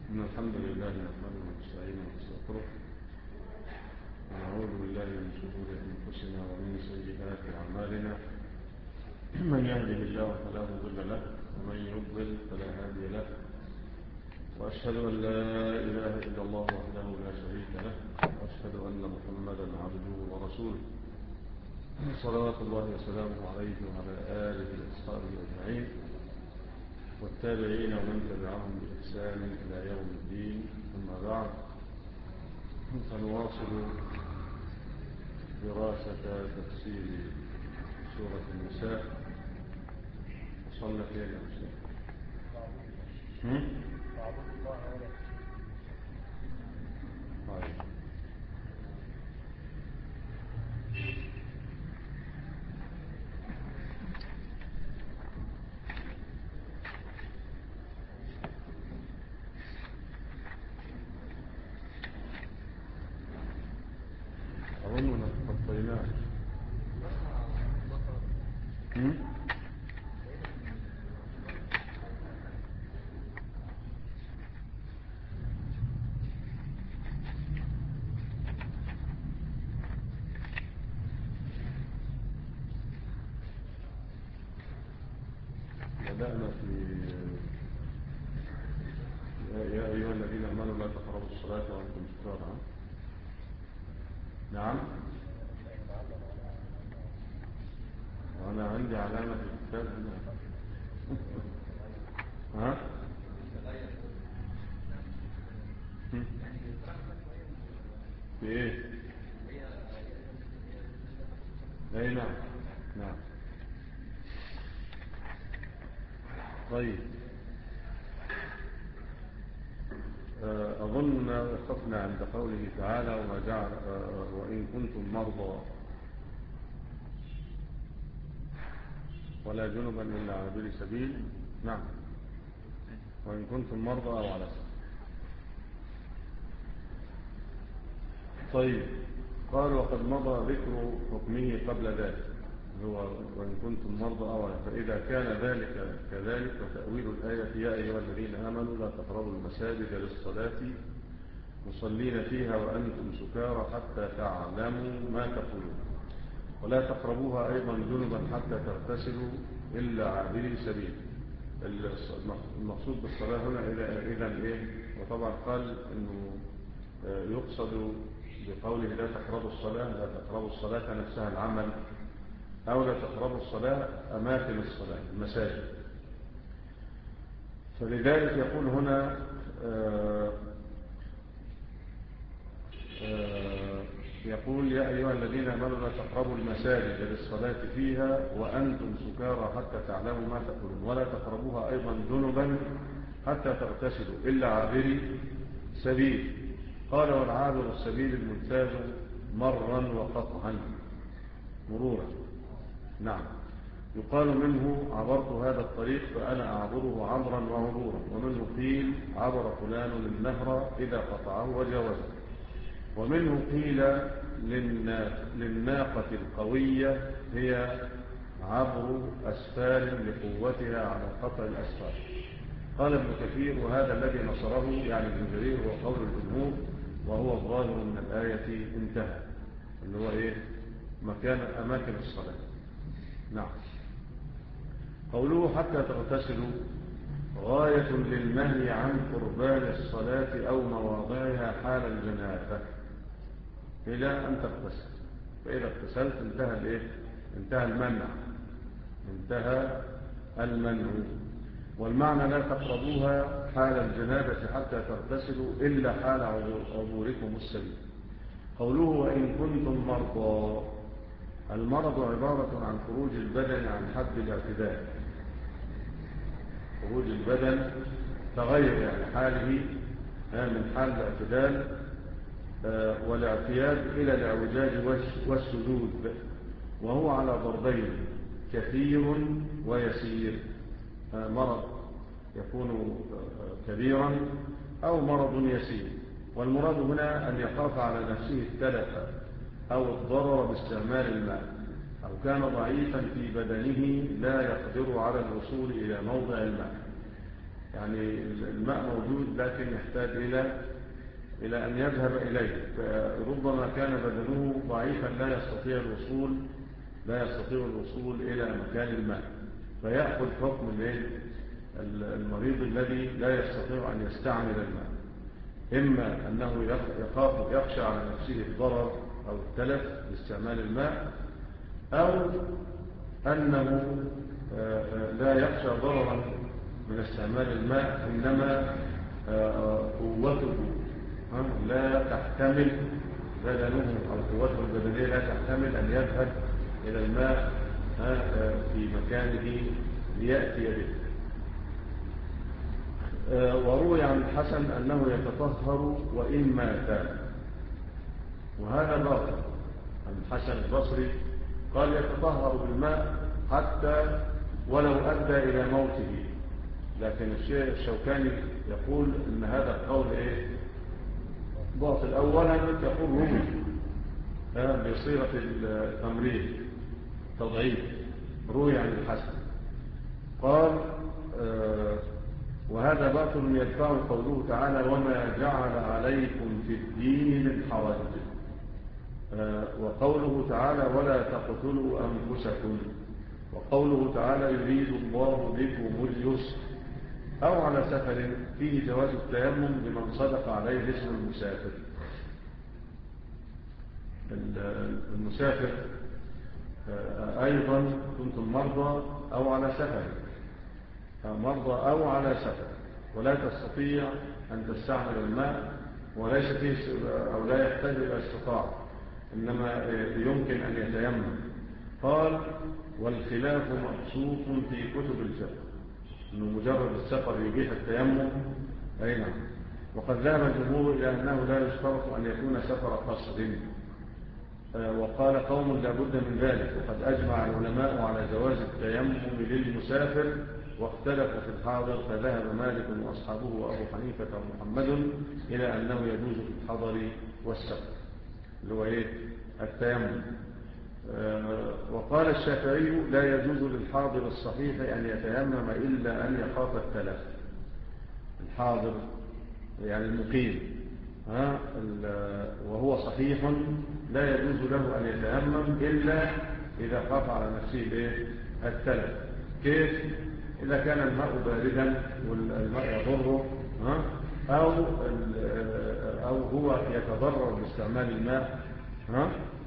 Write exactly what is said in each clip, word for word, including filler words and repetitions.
إن الحمد لله نحمده ونستعينه ونستغفره ونعوذ بالله من شرور أنفسنا ومن سيئات أعمالنا. من يهده الله فلا مضل له ومن يضلل فلا هادي له، وأشهد أن لا إله إلا الله وحده لا شريك له، وأشهد أن محمدا عبده ورسوله صلوات الله وسلامه عليه وعلى آله وأصحابه أجمعين والتابعين ومن تبعهم بإحسان إلى يوم الدين. أما بعد، فنواصل دراسة تفسير سورة النساء. وصلنا فيها الأمثلة طيب. أظننا تخطيناه. بدأنا في يا أيها الذين آمنوا لا تقربوا الصلاة وأنتم سكارى. نعم، وأنا عندي علامة في الكتاب هنا. ها؟ في إيه؟ أي نعم نعم. طيب، أظن وقفنا عند قوله تعالى وما جعل وإن كنتم مرضى ولا جنبا إلا عابري سبيل. نعم، وإن كنتم مرضى أو على سبيل. طيب، قال وقد مضى ذكر حكمه قبل ذلك، هو وإن كنتم مرضى أو على سبيل. فإذا كان ذلك كذلك فتأويل الآية يا أيها الذين آمنوا لا تقربوا المساجد للصلاة مصلين فيها وأنتم سكارى حتى تعلموا ما تقولون، ولا تقربوها أيضا جنبا حتى تغتسلوا إلا عابري سبيل. المقصود بالصلاة هنا إذن إيه؟ وطبعا قال إنه يقصد بقوله لا تقربوا الصلاة لا تقربوا الصلاة نفسها العمل، أو لا تقربوا الصلاة أماكن الصلاة المساجد. فلذلك يقول هنا آآ آآ يقول يا أيها الذين آمنوا لا تقربوا المساجد للصلاة فيها وأنتم سكارى حتى تعلموا ما تقولون، ولا تقربوها أيضا جنبا حتى تغتسلوا إلا عابري سبيل. قال والعابر السبيل المجتاز مرا وقطعا مرورا. نعم، يقال منه عبرت هذا الطريق فأنا أعبره عبرا وعبورا، ومنه قيل عبر فلان النهر إذا قطعه وجاوزه، ومنه قيل للناقة القوية هي عبر أسفار لقوتها على قطع الأسفار. قال ابن كثير وهذا الذي نصره يعني ابن جرير هو قول الجمهور، وهو الظاهر من الآية انتهى، اللي هو إيه؟ مكان أماكن الصلاة. نعم. قوله حتى تغتسلوا غاية للنهي عن قربان الصلاة أو مواضعها حال الجنابة إلى أن تغتسل، فإذا اغتسلت انتهى الإيه؟ انتهى المنع انتهى المنع والمعنى لا تقربوها حال الجنابة حتى تغتسلوا إلا حال عبوركم السبيل. قوله وإن كنتم مرضى، المرض عبارة عن خروج البدن عن حد الاعتدال، خروج البدن تغير يعني حاله من حال الاعتدال والاعتياد إلى الاعوجاج والسدود، وهو على ضربين كثير ويسير. مرض يكون كبيرا أو مرض يسير، والمراد هنا أن يخاف على نفسه التلف أو الضرر باستعمال الماء، أو كان ضعيفا في بدنه لا يقدر على الوصول إلى موضع الماء. يعني الماء موجود لكن يحتاج إلى إلى أن يذهب إليه، فربما كان بدنه ضعيفا لا يستطيع الوصول لا يستطيع الوصول إلى مكان الماء، فيأخذ حكم المريض الذي لا يستطيع أن يستعمل الماء، إما أنه يخاف يخشى على نفسه الضرر أو التلف باستعمال الماء، أو أنه لا يخشى ضررا من استعمال الماء، إنما قوته لا تحتمل بدنه أو قوته البدنية لا تحتمل أن يذهب إلى الماء في مكانه ليأتي به. وروي عن الحسن أنه يتطهر وإن مات، وهذا باطل. الحسن البصري قال يتطهر بالماء حتى ولو أدى إلى موته، لكن الشيخ الشوكاني يقول أن هذا القول إيه؟ باطل. أولا يقول روي بصيغة التمريض تضعيف، روي عن الحسن قال آه وهذا باطل يدفع قوله تعالى وما جعل عليكم في الدين من حرج، آه وقوله تعالى ولا تقتلوا أنفسكم، وقوله تعالى يريد الله بكم اليسر، أو على سفر فيه جواز التيمم لمن صدق عليه اسم المسافر. المسافر أيضا كنتم مرضى أو على سفر، مرضى أو على سفر ولا تستطيع أن تستعمل الماء، وليس فيه أو لا يحتاج إلى استطاعة، إنما يمكن أن يتيمم. قال والخلاف مبسوط في كتب الفقه، إنه مجرد السفر يبيح التيمم. أي نعم. وقد ذهب الجمهور إلى أنه لا يشترط أن يكون سفر قصد، وقال قوم لا بد من ذلك، وقد أجمع العلماء على جواز التيمم للمسافر، واختلفوا في الحاضر، فذهب مالك وأصحابه وأبو حنيفة ومحمد إلى أنه يجوز في الحضر والسفر اللي هو إيه؟ التيمم. وقال الشافعي لا يجوز للحاضر الصحيح أن يتيمم إلا أن يخاف التلف. الحاضر يعني المقيم ها وهو صحيح لا يجوز له أن يتيمم إلا إذا خاف على نفسه التلف. كيف؟ إذا كان الماء باردا والماء يضره ها أو أو هو يتضرر باستعمال الماء ها.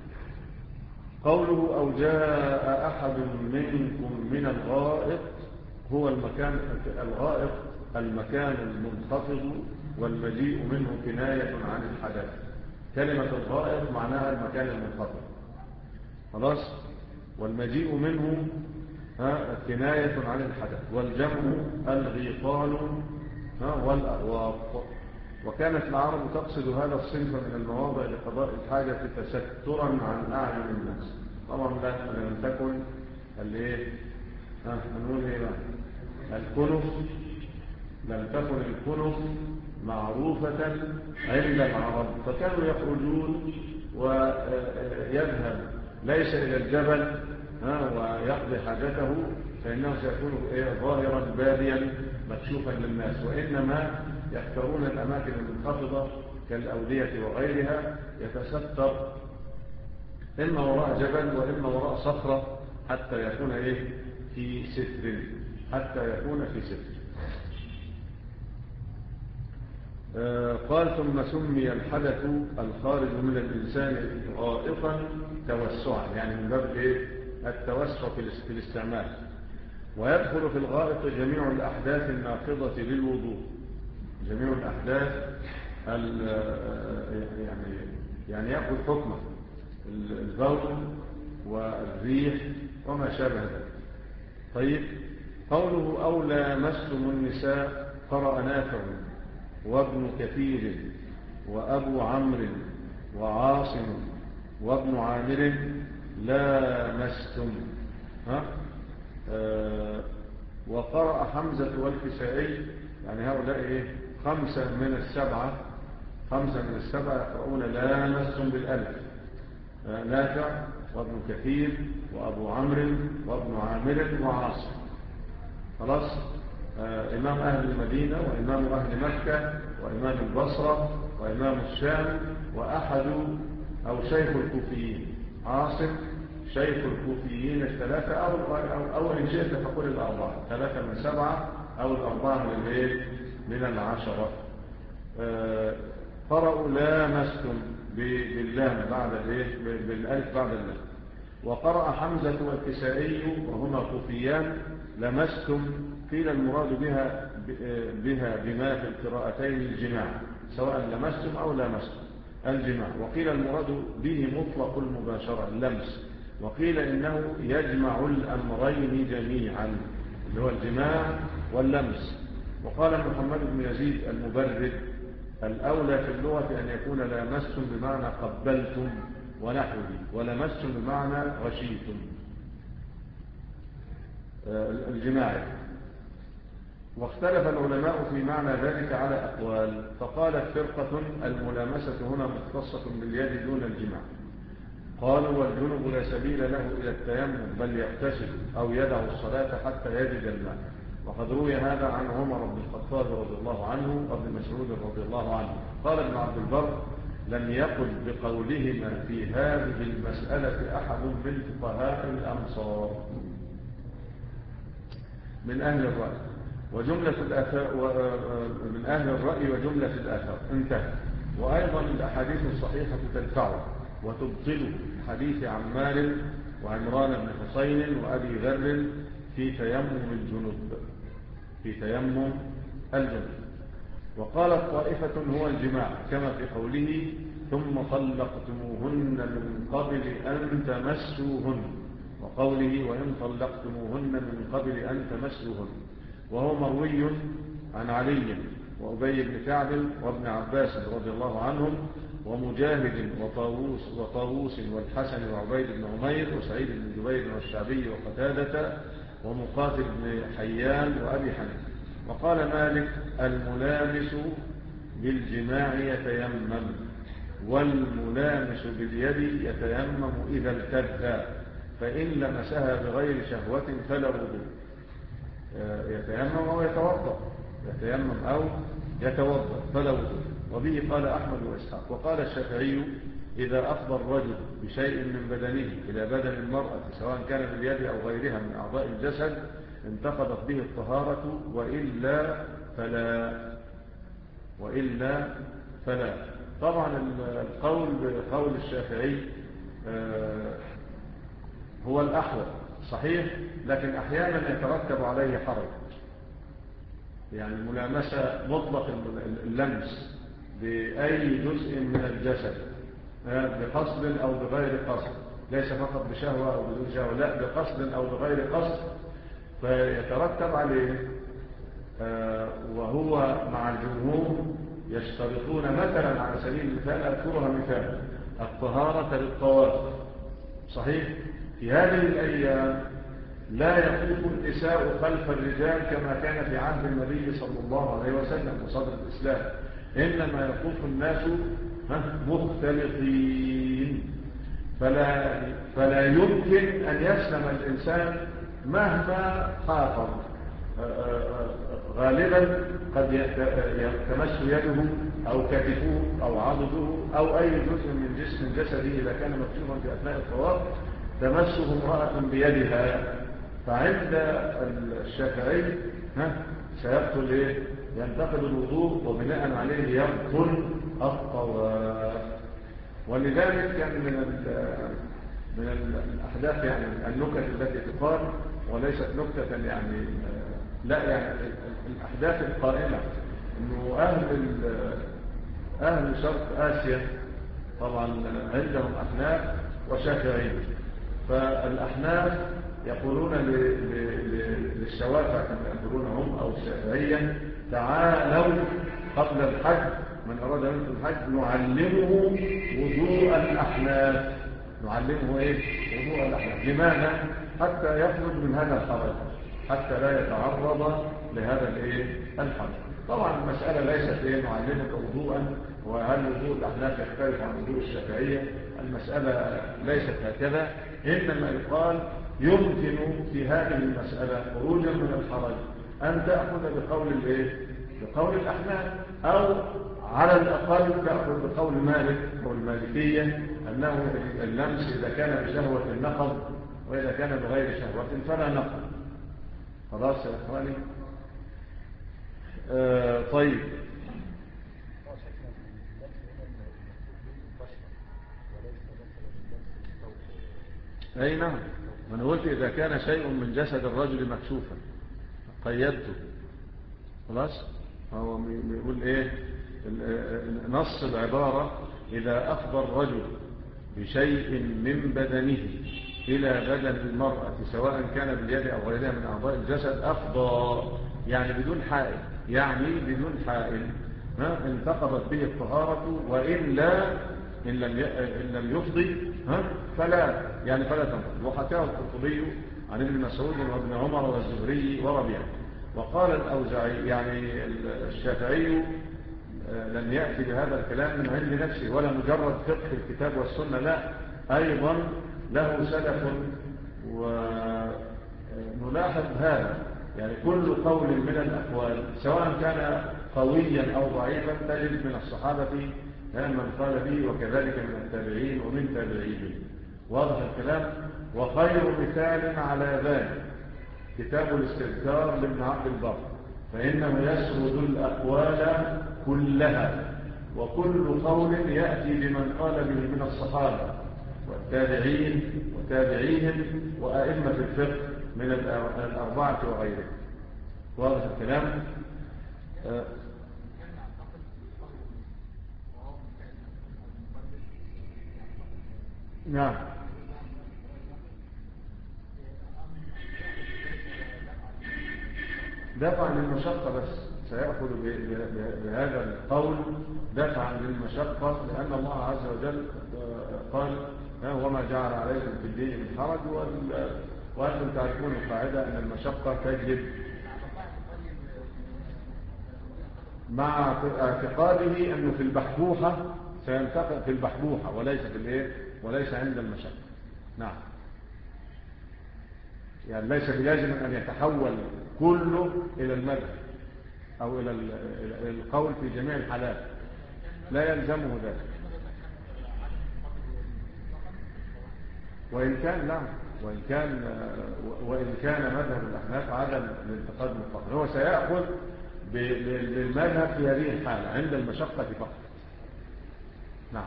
قوله أو جاء أحد منكم من الغائط، هو المكان الغائط المكان المنخفض، والمجيء منه كناية عن الحدث. كلمة الغائط معناها المكان المنخفض خلاص، والمجيء منه كناية عن الحدث، والجمع الغيطان والأغواط. وكانت العرب تقصد هذا الصنف من المواضع لقضاء الحاجة تسترا عن أعين الناس. طبعا لم تكن الايه ها هنقول ايه بقى الكنف، لم تكن الكنف معروفة عند العرب، فكانوا يخرجون ويذهب ليس إلى الجبل ويقضي حاجته، فإنه سيكون ظاهرا باديا مكشوفا للناس، وإنما يختارون الأماكن المنخفضة كالأودية وغيرها، يتستر إما وراء جبل وإما وراء صخرة حتى يكون إيه في ستر حتى يكون في ستر. آه قال ثم سمي الحدث الخارج من الإنسان غائطا توسعا، يعني من باب إيه التوسع في الاستعمال. ويدخل في الغائط جميع الأحداث الناقضة للوضوء، جميع الأحداث يعني يعني يأخذ حكمه البول والريح وما شابه ذلك. طيب قوله أو لامستم النساء، قرأ نافع وابن كثير وأبو عمرو وعاصم وابن عامر لامستم ها آه وقرأ حمزة والكسائي، يعني هؤلاء إيه خمسة من السبعة خمسة من السبعة يقرؤون لامستم بالألف، آه نافع وابن كثير وأبو عمرو وابن عامر وعاصم. خلاص. إمام أهل المدينة وإمام أهل مكة وإمام البصرة وإمام الشام وأحد أو شيخ الكوفيين. عاصم شيخ الكوفيين الثلاثة أو, أو, أو إن شئت فقل الأربعة، ثلاثة من سبعة أو الأربعة من الايه من العشرة. قرأوا لامستم باللام بعد الايه بالالف بعد اللام. وقرأ حمزة والكسائي وهما كوفيان لمستم، قيل المراد بها بها بما في القراءتين الجماع، سواء لمستم أو لامستم الجماع. وقيل المراد به مطلق المباشرة اللمس، وقيل إنه يجمع الأمرين جميعا اللي هو الجماع واللمس. وقال محمد بن يزيد المبرد الأولى في اللغة أن يكون لامستم بمعنى قبلتم ونحوه، ولمستم بمعنى غشيتم الجماع. واختلف العلماء في معنى ذلك على أقوال، فقالت فرقة الملامسة هنا مختصة باليد دون الجماع. قالوا والجنب لا سبيل له إلى التيمم بل يغتسل أو يدع الصلاة حتى يجد الماء. وقد روي هذا عن عمر بن الخطاب رضي الله عنه وابن مسعود رضي الله عنه. قال ابن عبد البر لم يقل بقولهما في هذه المسألة أحد من فقهاء الأمصار من أهل الرأي وجملة الآثار من أهل الرأي وجملة الآثار انتهى. وأيضا الأحاديث الصحيحة تدفعه وتبطل حديث عمار وعمران بن حسين وأبي ذر في تيمم الجنوب في تيمم الجنوب. وقالت طائفة هو الجماع كما في قوله ثم طلقتموهن من قبل أن تمسوهن، وقوله وإن طلقتموهن من قبل أن تمسوهن. وهو مروي عن علي وأبي بن كعب وابن عباس رضي الله عنهم ومجاهد وطاووس, وطاووس والحسن وعبيد بن عمير وسعيد بن جبير والشعبي وقتادة ومقاتل بن حيان وأبي حنيفة. وقال مالك الملامس بالجماع يتيمم، والملامس باليد يتيمم إذا التذى، فإن لمسها بغير شهوة فلا وضوء. يتيمم أو يتوضأ يتيمم أو يتوضأ فلا وضوء. وبه قال أحمد وإسحاق. وقال الشافعي إذا أفضى الرجل بشيء من بدنه إلى بدن المرأة سواء كان باليد أو غيرها من أعضاء الجسد انتقضت به الطهارة وإلا فلا وإلا فلا. طبعا القول بقول الشافعي هو الأحوط صحيح، لكن أحيانا يترتب عليه حرج. يعني الملامسة مطلق اللمس بأي جزء من الجسد بقصد أو بغير قصد، ليس فقط بشهوة أو بدون شهوة، لا بقصد أو بغير قصد، فيترتب عليه. وهو مع الجمهور يشترطون مثلا على سبيل المثال أذكرها مثال الطهارة للطواف. صحيح في هذه الأيام لا يطوف النساء خلف الرجال كما كان في عهد النبي صلى الله عليه وسلم وصدر الإسلام، إنما يطوف الناس مختلطين، فلا, فلا يمكن أن يسلم الإنسان مهما حافظ. غالبا قد يتمس يده أو كتفه أو عضده أو أي جزء من جسم جسده إذا كان مكشوفا في أثناء الطواف تمسه امرأة بيدها، فعند الشافعي سيبطل إيه؟ ينتقد الوضوء وبناء عليه يبطل الطواف. ولذلك كان من من الأحداث يعني النكت التي تقال وليست نكتة يعني لا يعني الأحداث القائمة إنه أهل أهل شرق آسيا طبعا عندهم أحناف وشافعية، فالأحناف يقولون للشوافع كما يقولون هم أو الشافعية تعالوا قبل الحج من أراد منكم الحج نعلمه وضوء الأحناف نعلمه إيه؟ وضوء الأحناف. لماذا؟ حتى يخرج من هذا الحرج، حتى لا يتعرض لهذا الإيه؟ الحرج. طبعا المسألة ليست إيه نعلمك وضوءا وهل وضوء الأحناف يختلف عن وضوء الشافعية، المسألة ليست هكذا، إنما يقال يمكن في هذه المسألة خروجا من الحرج أن تأخذ بقول الإيه؟ بقول الأحناف، أو على الأقل تأخذ بقول مالك أو المالكية أنه اللمس إذا كان بشهوة النقض، وإذا كان بغير شهوة فلا نقض. خلاص يا إخواني؟ آه طيب. أي نعم، ما أنا قلت إذا كان شيء من جسد الرجل مكشوفا قيدته. خلاص، هو بيقول إيه نص العبارة: إذا أفضى الرجل بشيء من بدنه إلى بدن المرأة سواء كان باليد أو غيرها من أعضاء الجسد أفضى، يعني بدون حائل، يعني بدون حائل انتقضت به الطهارة، وإلا إن لم إن لم يفضي فلا يعني فلا تنقض. وحكاه القرطبي عن ابن مسعود وابن عمر والزهري وربيعة. وقال الأوزاعي يعني الشافعي لم يأتي بهذا الكلام من علم نفسه ولا مجرد فقه الكتاب والسنة، لا، أيضا له سلف. ونلاحظ هذا، يعني كل قول من الأقوال سواء كان قويا أو ضعيفا تجد من الصحابة من قال به، وكذلك من التابعين ومن تابعيهم. واضح الكلام؟ وخير مثال على ذلك كتاب الاستذكار لابن عبد البر، فإنه يسرد الأقوال كلها، وكل قول يأتي بمن قال به من الصحابة والتابعين وتابعيهم وأئمة الفقه من الأربعة وغيرهم. واضح الكلام؟ آه نعم. دفع للمشقة، بس سيأخذ بهذا القول دفعا للمشقة، لأن الله عز وجل قال: وما جعل عليكم في الدين من حرج، وأنتم تعرفون القاعدة أن المشقة تجلب، مع اعتقاده أنه في البحبوحة سينتقل في البحبوحة وليس في الايه وليس عند المشقة. نعم، يعني ليس بلازم أن يتحول كله إلى المذهب أو إلى القول في جميع الحالات، لا يلزمه ذلك. وإن كان نعم وإن كان وإن كان مذهب الأحناف عدم الانتقاد المطلق، هو سيأخذ بالمذهب في هذه الحالة عند المشقة فقط. نعم.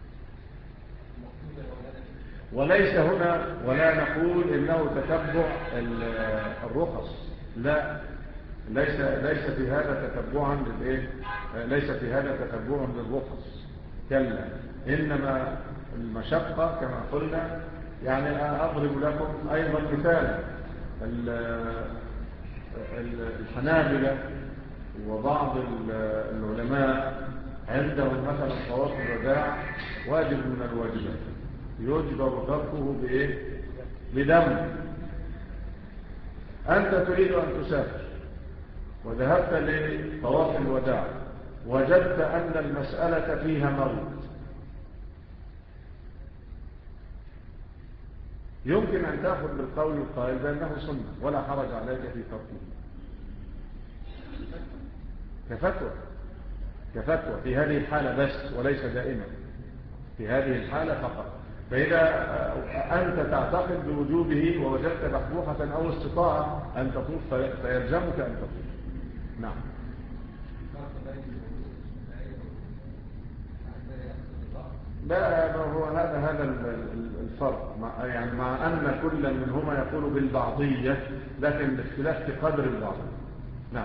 وليس هنا ولا نقول إنه تتبع الرخص، لا، ليس ليس في هذا تتبعا للايه ليس في هذا تتبعا للرخص، كلا، إنما المشقة كما قلنا. يعني أضرب لكم أيضا مثال: الحنابلة وبعض العلماء عندهم مثلا طواف الوداع واجب من الواجبات يجبر تركه بإيه؟ بدم. أنت تريد أن تسافر وذهبت لطواف الوداع، وجدت أن المسألة فيها موت، يمكن أن تأخذ بالقول القائل بأنه سنة ولا حرج عليك في تركه، كفتوى كفتوى في هذه الحالة بس، وليس دائما، في هذه الحالة فقط. فإذا أنت تعتقد بوجوبه ووجدت محبوحة أو استطاعة أن تطوف فيلزمك أن تطوف. نعم. لا، هو هذا هذا الفرق، مع يعني مع أن كل منهما يقول بالبعضية، لكن الاختلاف في قدر البعضية. نعم.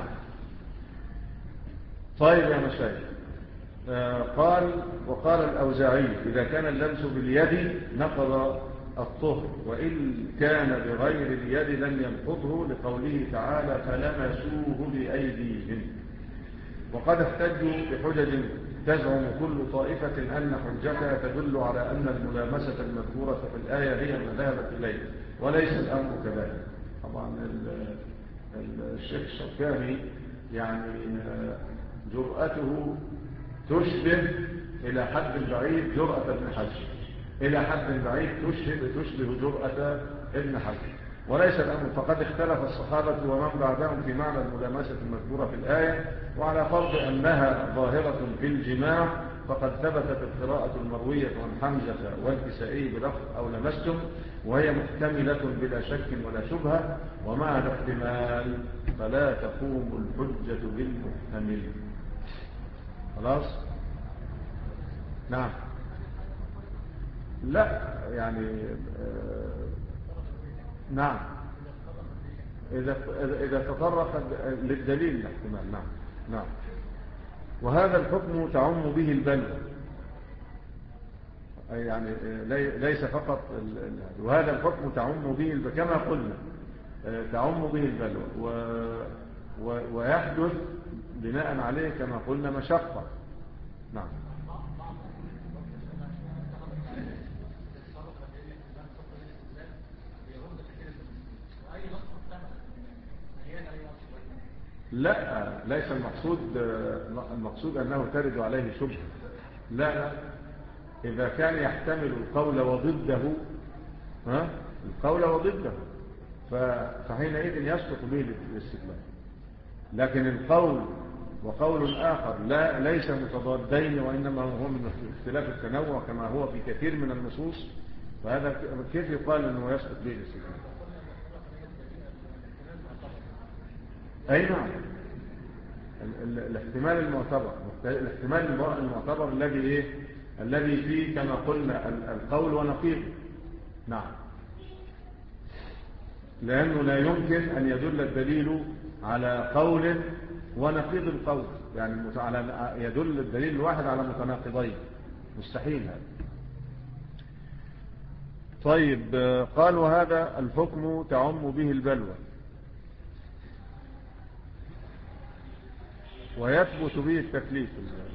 طيب يا مشايخ، آه قال: وقال الأوزاعي: إذا كان اللمس باليد نقض الطهر، وإن كان بغير اليد لم ينقضه، لقوله تعالى: فلمسوه بأيديهم. وقد احتجوا بحجج تزعم كل طائفة أن حجتها تدل على أن الملامسة المذكورة في الآية هي ما ذهبت إليه، وليس الأمر كذلك. طبعا الشيخ الشوكاني يعني جرأته تشبه إلى حد بعيد جرأة ابن حجر، إلى حد بعيد تشبه, تشبه جرأة ابن حجر. وليس الأمر، فقد اختلف الصحابة ومن بعدهم في معنى الملامسة المذكورة في الآية، وعلى فرض أنها ظاهرة في الجماع فقد ثبتت القراءة المروية عن حمزة والكسائي بلفظ أو لمستم، وهي محتملة بلا شك ولا شبهة، ومع الاحتمال فلا تقوم الحجة بالمحتمل. خلاص؟ نعم. لا يعني آه نعم، إذا إذا تطرق للدليل الاحتمال. نعم نعم. وهذا الحكم تعم به البلوى، يعني ليس فقط، وهذا الحكم تعم به كما قلنا تعم به البلوى، ويحدث بناء عليه كما قلنا مشقة. نعم. لا، ليس المقصود المقصود أنه ترد عليه شبهة، لا لا، إذا كان يحتمل القول وضده، ها القول وضده فحينئذ يسقط به الاستدلال. لكن القول وقول آخر لا ليس متضادين، وإنما هو من اختلاف التنوع كما هو في كثير من النصوص، فهذا كيف يقال أنه يسقط به الاستدلال؟ أي نعم، الاحتمال المعتبر، الاحتمال المعتبر الذي ايه الذي فيه كما قلنا القول ونقيضه. نعم، لأنه لا يمكن أن يدل الدليل على قول ونقيض القول، يعني يدل الدليل الواحد على متناقضين، مستحيل هذا. طيب، قال وهذا الحكم تعم به البلوى ويثبت به التكليف.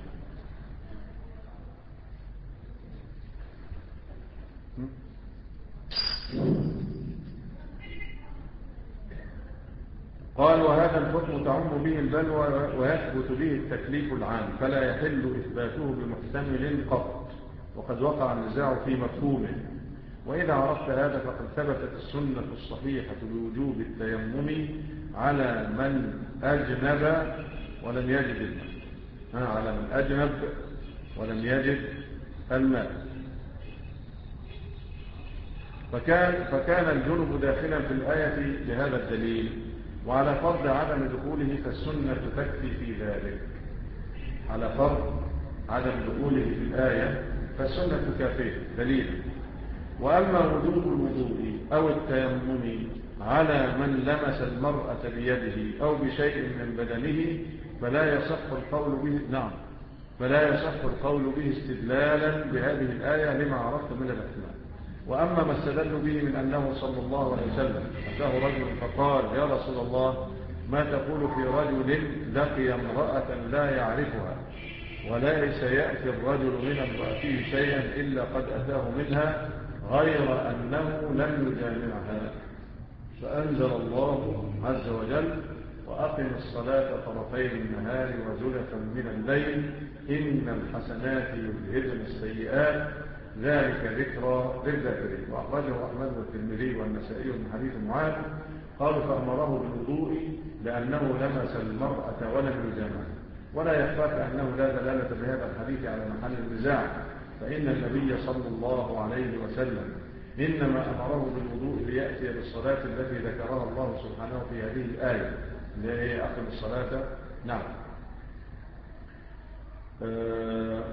قال وهذا الحكم تعم به البلوى ويثبت به التكليف العام، فلا يحل إثباته بمحتمل قط، وقد وقع النزاع في مفهومه. وإذا عرفت هذا فقد ثبتت السنة الصحيحة بوجوب التيمم على من أجنب ولم يجد الماء، على من أجنب ولم يجد الماء. فكان, فكان الجنب داخلا في الآية بهذا الدليل، وعلى فرض عدم دخوله فالسنة تكفي في ذلك. على فرض عدم دخوله في الآية فالسنة كافية دليل. وأما وجوب الوضوء أو التيمم على من لمس المرأة بيده أو بشيء من بدنه فلا يصح القول به. نعم، فلا يصح القول به استدلالا بهذه الآية لما عرفت من الاحتمال. وأما ما استدل به من أنه صلى الله عليه وسلم أتاه رجل فقال يا رسول الله ما تقول في رجل لقي امرأة لا يعرفها وليس يأتي الرجل من امرأته شيئا إلا قد أتاه منها غير أنه لم يجامعها؟ فأنزل الله عز وجل وأقم الصلاة طرفي النهار وزلفا من الليل إن الحسنات يذهبن السيئات ذلك ذكرى للذاكرين. وأخرجه أحمد والترمذي والنسائي من حديث معاذ قالوا فأمره بالوضوء لأنه لمس المرأة ولم يجامعها. ولا يخفاك أنه لا دلالة بهذا الحديث على محل النزاع، فإن النبي صلى الله عليه وسلم إنما أمره بالوضوء ليأتي بالصلاة التي ذكرها الله سبحانه في هذه الآية اللي هي أقم الصلاة. نعم. أه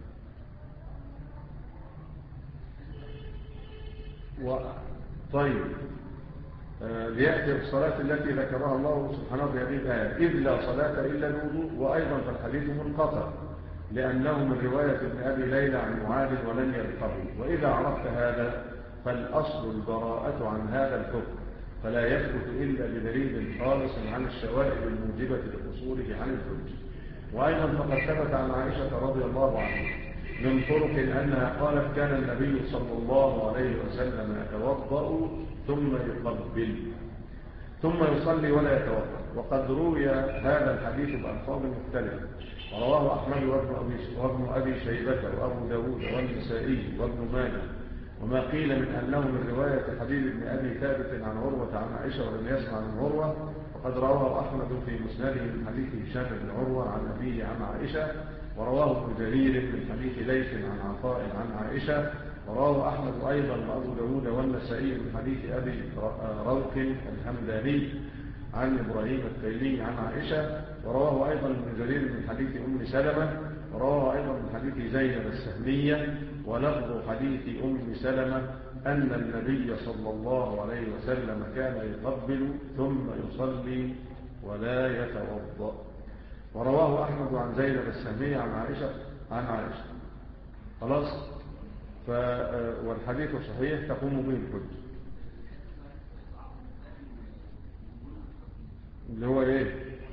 و... طيب أه ليأتي بالصلاة التي ذكرها الله سبحانه في هذه الآية إذ لا صلاة إلا الوضوء. وأيضا فالحديث منقطع لأنه من رواية ابن أبي ليلى عن معاذ ولم يلقه. وإذا عرفت هذا فالأصل البراءة عن هذا الحكم، فلا يثبت إلا بدليل خالص عن الشوائب الموجبة لقصوره عن الحج. وأيضا فقد ثبت عن عائشة رضي الله عنها من طرق أنها قالت كان النبي صلى الله عليه وسلم يتوضأ ثم يقبل ثم يصلي ولا يتوضأ. وقد روي هذا الحديث بألفاظ مختلفة، ورواه أحمد وابن أبي, وابن أبي شيبة وأبو داود والنسائي وابن ماجه وما قيل من أنه من رواية حبيب بن أبي ثابت عن عروة عن عائشة ولم يسمع من عروة، وقد رواه أحمد في مسنده من حديث هشام بن عروة عن أبيه عن عائشة، ورواه ابن جرير من حديث ليث عن عطاء عن عائشة، ورواه أحمد أيضا وأبو داود والنسائي من حديث أبي روق الحمداني عن إبراهيم التيمي عن عائشة، ورواه أيضا ابن جرير من حديث أم سلمة، ورواه أيضا من حديث زينب السهمية. ولفظ حديث أم سلمة أن النبي صلى الله عليه وسلم كان يقبل ثم يصلي ولا يتوضأ. ورواه أحمد عن زينب السهمية عن عائشة عن عائشة خلاص. ف والحديث صحيح تقوم به الحجة. اللي هو ايه؟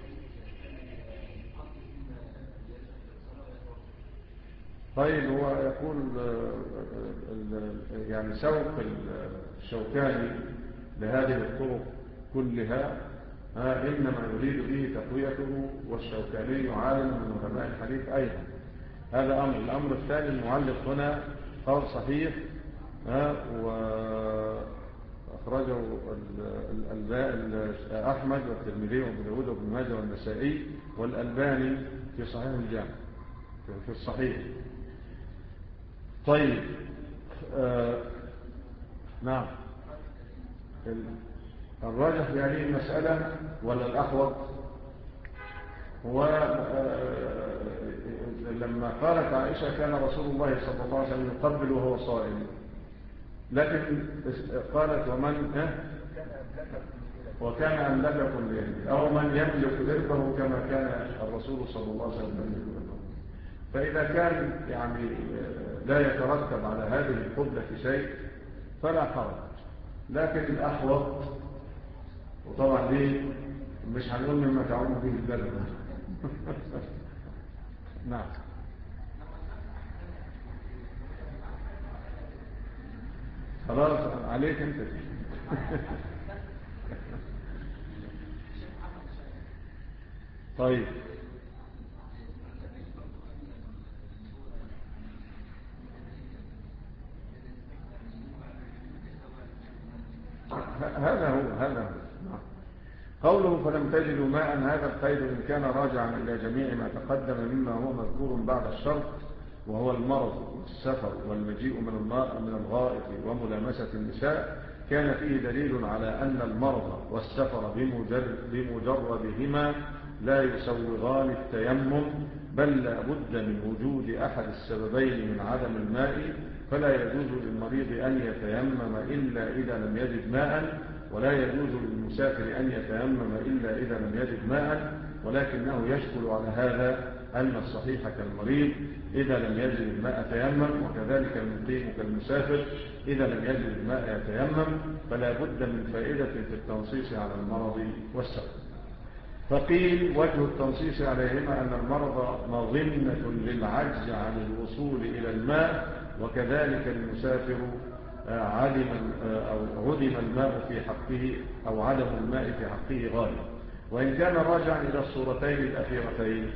طيب هو يقول يعني سوق الشوكاني لهذه الطرق كلها إنما يريد به تقويته، والشوكاني عالم من علماء الحديث أيضا. هذا أمر. الأمر الثاني المعلق هنا قال صحيح وأخرجه أحمد والترمذي وابن داود وابن ماجه والنسائي والألباني في صحيح الجامع في الصحيح. طيب آه نعم، الراجح يعني المسألة ولا الأحوط؟ هو آه لما قالت عائشة كان رسول الله صلى الله عليه وسلم يقبل وهو صائم، لكن قالت ومن آه وكان أملككم لإربه، أو من يملك إربه كما كان الرسول صلى الله عليه وسلم يملك إربه. فإذا كان يعني لا يترتب على هذه القبلة شيء فلا حرج، لكن الأحوط، وطبعا دي مش هنقول مما تعوم به البلد. نعم. خلاص عليك انت. طيب هذا هو هذا هو قوله فلم تجدوا ماء. هذا القيد إن كان راجعا إلى جميع ما تقدم مما هو مذكور بعد الشرط، وهو المرض والسفر والمجيء من الماء من الغائط وملامسة النساء، كان فيه دليل على أن المرض والسفر بمجردهما لا يسوغان التيمم، بل لا بد من وجود أحد السببين من عدم الماء، فلا يجوز للمريض أن يتيمم إلا إذا لم يجد ماء، ولا يجوز للمسافر أن يتيمم إلا إذا لم يجد ماء، ولكنه يشكل على هذا أن الصحيح كالمريض إذا لم يجد الماء تيمم، وكذلك المقيم كالمسافر إذا لم يجد الماء يتيمم، فلا بد من فائدة في التنصيص على المرض والسفر. فقيل وجه التنصيص عليهما أن المرض مظنة للعجز عن الوصول إلى الماء، وكذلك المسافر عدم أو عدم الماء في حقه أو عدم الماء في حقه غالب. وإن كان راجعا إلى الصورتين الأخيرتين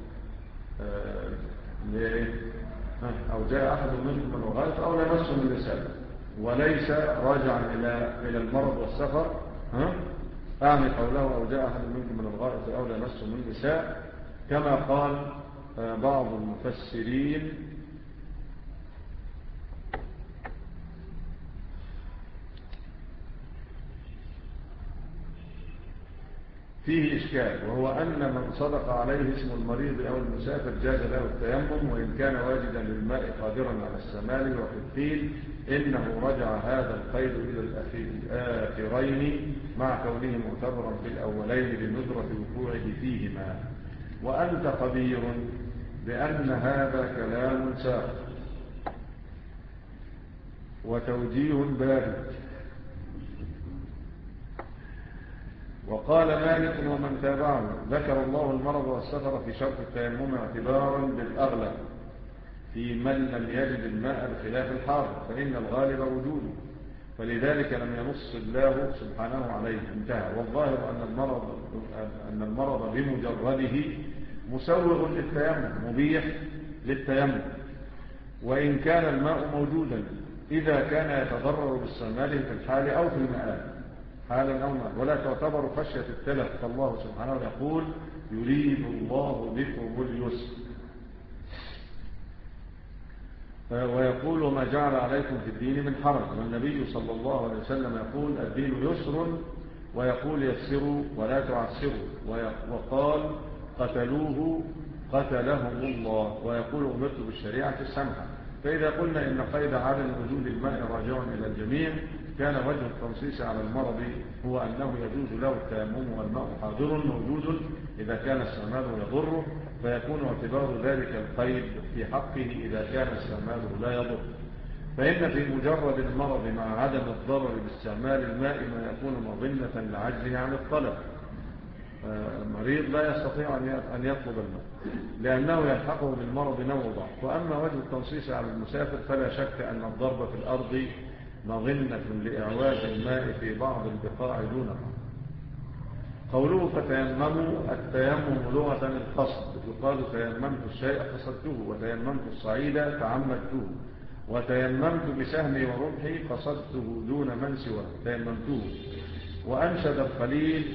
أو جاء أحد منكم من الغائط أو لمسه من النساء، وليس راجعا إلى إلى المرض والسفر، أعني قوله أو جاء أحد منكم من الغائط أو لمسه من النساء، كما قال بعض المفسرين فيه إشكال، وهو أن من صدق عليه اسم المريض أو المسافر جاز له التيمم وإن كان واجدا للماء قادرا على السمال. وفي القيل إنه رجع هذا القيد إلى الآخرين مع كونه معتبرا في الأولين لندرة وقوعه فيهما. وأنت خبير بأن هذا كلام ساقط وتوجيه بارد. وقال مالك ومن تابعه ذكر الله المرض والسفر في شرط التيمم اعتبارا بالأغلب في من لم يجد الماء بخلاف الحاضر، فإن الغالب وجوده، فلذلك لم ينص الله سبحانه عليه. انتهى. والظاهر أن المرض, أن المرض بمجرده مسوغ للتيمم مبيح للتيمم وإن كان الماء موجودا، إذا كان يتضرر باستعماله في الحال أو في المآل، حالا أو مآل، ولا تعتبر خشية التلف، فالله سبحانه يقول يريد الله بكم اليسر، ويقول ما جعل عليكم في الدين من حرج، والنبي صلى الله عليه وسلم يقول الدين يسر، ويقول يسروا ولا تعسروا، وقال قتلوه قتلهم الله، ويقول أمرت بالشريعة السمحة. فإذا قلنا إن قيد عدم وجود الماء راجع إلى الجميع، كان وجه التنصيص على المرض هو أنه يجوز له التيمم والماء حاضر موجود إذا كان استعماله يضره، فيكون اعتبار ذلك القيد في حقه إذا كان استعماله لا يضر. فإن في مجرد المرض مع عدم الضرر باستعمال الماء ما يكون مظنة لعجزه عن الطلب، مريض لا يستطيع أن يطلب الماء لأنه يلحقه بالمرض نوع ضعف. وأما وجه التنصيص على المسافر فلا شك أن الضرب في الأرض مظنة لإعواز الماء في بعض البقاع دون بعض. قوله فتيمموا، التيمم لغة القصد، يقال تيممت الشيء قصدته، وتيممت الصعيد تعمدته، وتيممت بسهمي ورمحي قصدته دون من سواه تيممته. وأنشد الخليل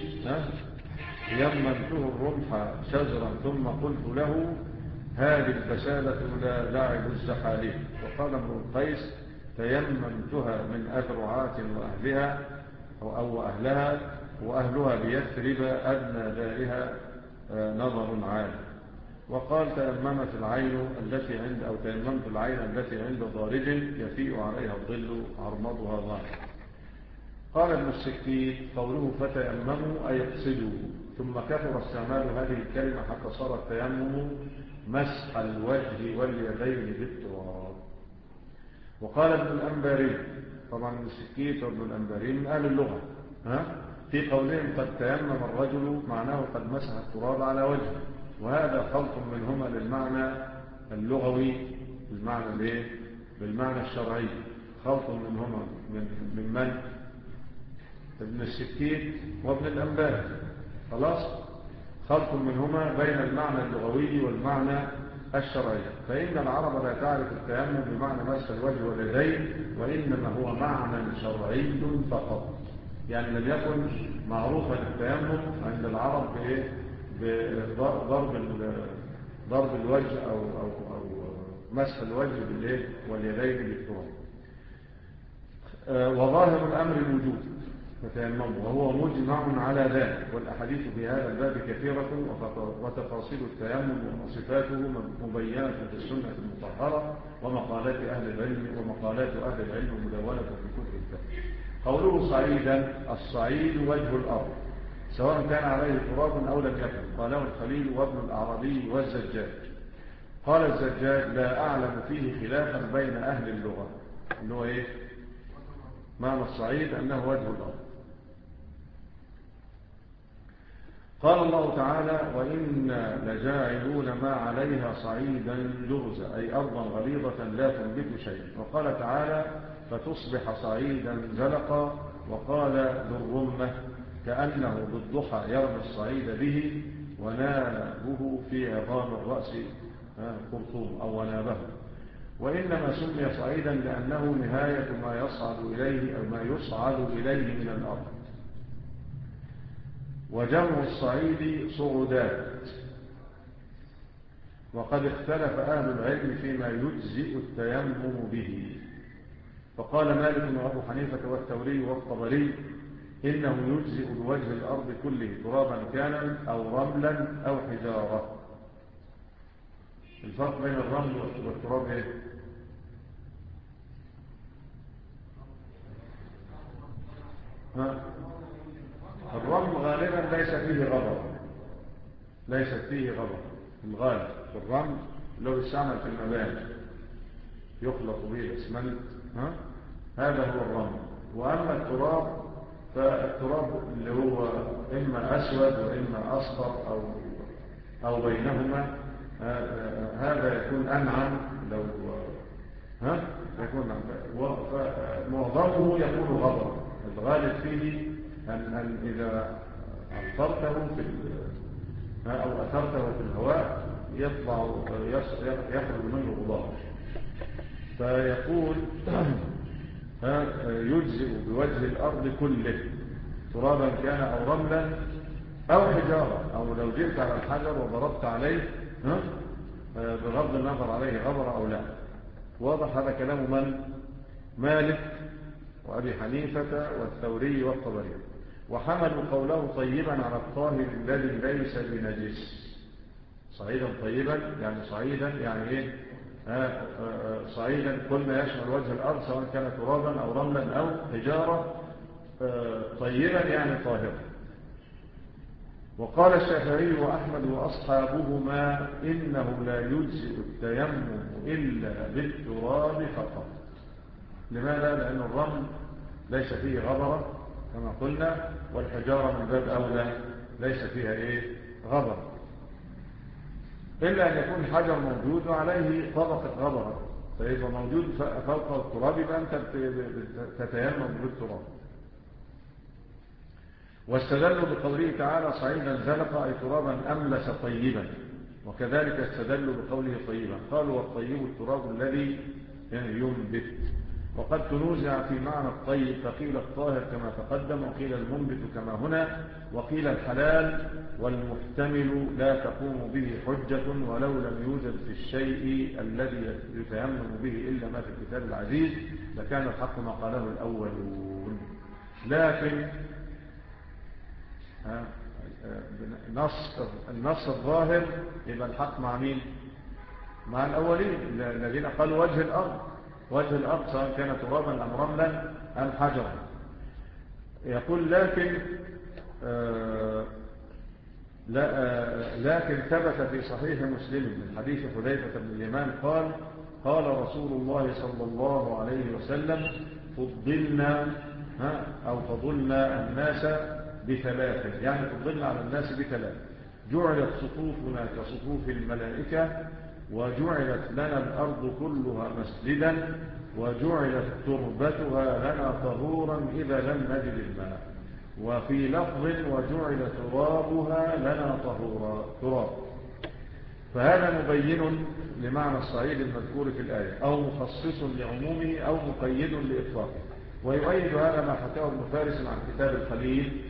يممته الرمح شجرا ثم قلت له هذه الفسالة لا لاعب الزحالين. وقال ابن القيس تيممتها من أذرعات وأهلها أو أهلها وأهلها بيثرب أدنى دارها نظر عالي. وقال تيممت العين التي عند أو تيممت العين التي عند ضارج يفيء عليها الظل عرمضها ظاهر. قال ابن السكيت قوله فتيمموا أي اقصدوا، ثم كثر استعمال هذه الكلمة حتى صار التيمم مسح الوجه واليدين بالتراب. وقال ابن الأنباري، طبعا ابن السكيت وابن الأنباري من أهل اللغة، ها؟ في قولهم قد تيمم الرجل معناه قد مسح التراب على وجهه، وهذا خلط منهما للمعنى اللغوي بالمعنى الايه؟ بالمعنى الشرعي. خلط منهما من من من؟ ابن السكيت وابن الأنباري. خلاص، خلط منهما بين المعنى اللغوي والمعنى الشرعي. فإن العرب لا تعرف التيمم بمعنى مسح الوجه واليدين، وإنما هو معنى شرعي فقط. يعني لم يكن معروفا التيمم عند العرب بضرب ضرب الوجه أو, أو, أو مسح الوجه باليد واليدين بالتراب. وظاهر الأمر الوجوب فتيمموا، وهو مجمع على ذلك، والأحاديث في هذا الباب كثيرة، وتفاصيل التيمم وصفاته مبينة في السنة المطهرة ومقالات أهل العلم ومقالات أهل العلم مدونة في كتب الفقه. قوله صعيدا، الصعيد وجه الأرض سواء كان عليه تراب أو لم يكن، قاله الخليل وابن الأعرابي والزجاج. قال الزجاج لا أعلم فيه خلافا بين أهل اللغة، اللي هو إيه؟ معنى الصعيد أنه وجه الأرض. قال الله تعالى وإنا لجاعلون ما عليها صعيدا جرزا، أي أرضا غليظة لا تنبت شيئا. وقال تعالى فتصبح صعيدا زلقا. وقال ذو الرمة كأنه بالضحى يرمي الصعيد به ونابه في عظام الرأس خرطوم أو ونابه. وإنما سمي صعيدا لأنه نهاية ما يصعد إليه أو ما يصعد إليه من الأرض. وجمع الصعيد صعودات. وقد اختلف أهل العلم فيما يجزئ التيمم به، فقال مالك وأبو حنيفة والثوري والطبري إنه يجزئ بوجه الأرض كله ترابا كان أو رملا أو حجارة. الفرق بين الرمل والتراب إيه؟ ها؟ الرمل غالبا ليس فيه غبر، ليست فيه غبر الغالب في الرمل لو استعمل في المباني يخلط به الاسمنت، ها؟ هذا هو الرمل. وأما التراب فالتراب اللي هو إما أسود وإما أصفر أو أو بينهما، هذا يكون أنعم لو ها يكون معظمه يكون غبر. الغالب فيه أن, أن إذا أثرته في أو أثرته في الهواء يطلع يخرج منه غبار. فيقول يجزئ بوجه الأرض كله، ترابا كان أو رملا أو حجارة، أو لو جئت على الحجر وضربت عليه بغض النظر عليه غبر أو لا. واضح هذا كلام من؟ مالك وأبي حنيفة والثوري والطبري. وحملوا قوله طيبا على الطاهر الذي ليس بنجس. صعيدا طيبا يعني صعيدا يعني ايه؟ آه آه صعيدا قلنا يشمل وجه الأرض سواء كان ترابا أو رملا أو حجارة. آه طيبا يعني طاهرا. وقال الشافعي وأحمد وأصحابهما إنه لا يجزئ التيمم إلا بالتراب فقط. لماذا؟ لأن الرمل ليس فيه غبرة كما قلنا، والحجارة من باب أولى ليس فيها إيه؟ غبر، إلا أن يكون حجر موجود وعليه طبقة غبرة، فإذا موجود فوق التراب يبقى أنت تتيمم بالتراب. واستدلوا بقوله تعالى صعيدا زلق أي ترابا أملس طيبا، وكذلك استدلوا بقوله طيبا قالوا والطيب التراب الذي ينبت. وقد تنوزع في معنى الطيب، فقيل الطاهر كما تقدم، وقيل المنبت كما هنا، وقيل الحلال، والمحتمل لا تقوم به حجة ولو لم يوجد في الشيء الذي يتيمم به إلا ما في الكتاب العزيز لكان الحق ما قاله الأولون. لكن نص النص الظاهر يبقى الحق مع مين؟ مع الأولين الذين قالوا وجه الأرض، وجه الأرض سواء كان ترابا أم رملا أم حجرا. يقول لكن آه لا آه لكن ثبت في صحيح مسلم من حديث حذيفة بن اليمان قال قال رسول الله صلى الله عليه وسلم فضلنا أو فضلنا الناس بثلاث، يعني فضلنا على الناس بثلاث: جعلت صفوفنا كصفوف الملائكة، وجعلت لنا الأرض كلها مسجدا، وجعلت تربتها لنا طهورا إذا لم نجد الماء. وفي لفظ وجعل ترابها لنا طهورا تراب. فهذا مبين لمعنى الصعيد المذكور في الآية، أو مخصص لعمومه أو مقيد لإطلاقه. ويؤيد هذا ما حكاه ابن فارس عن كتاب الخليل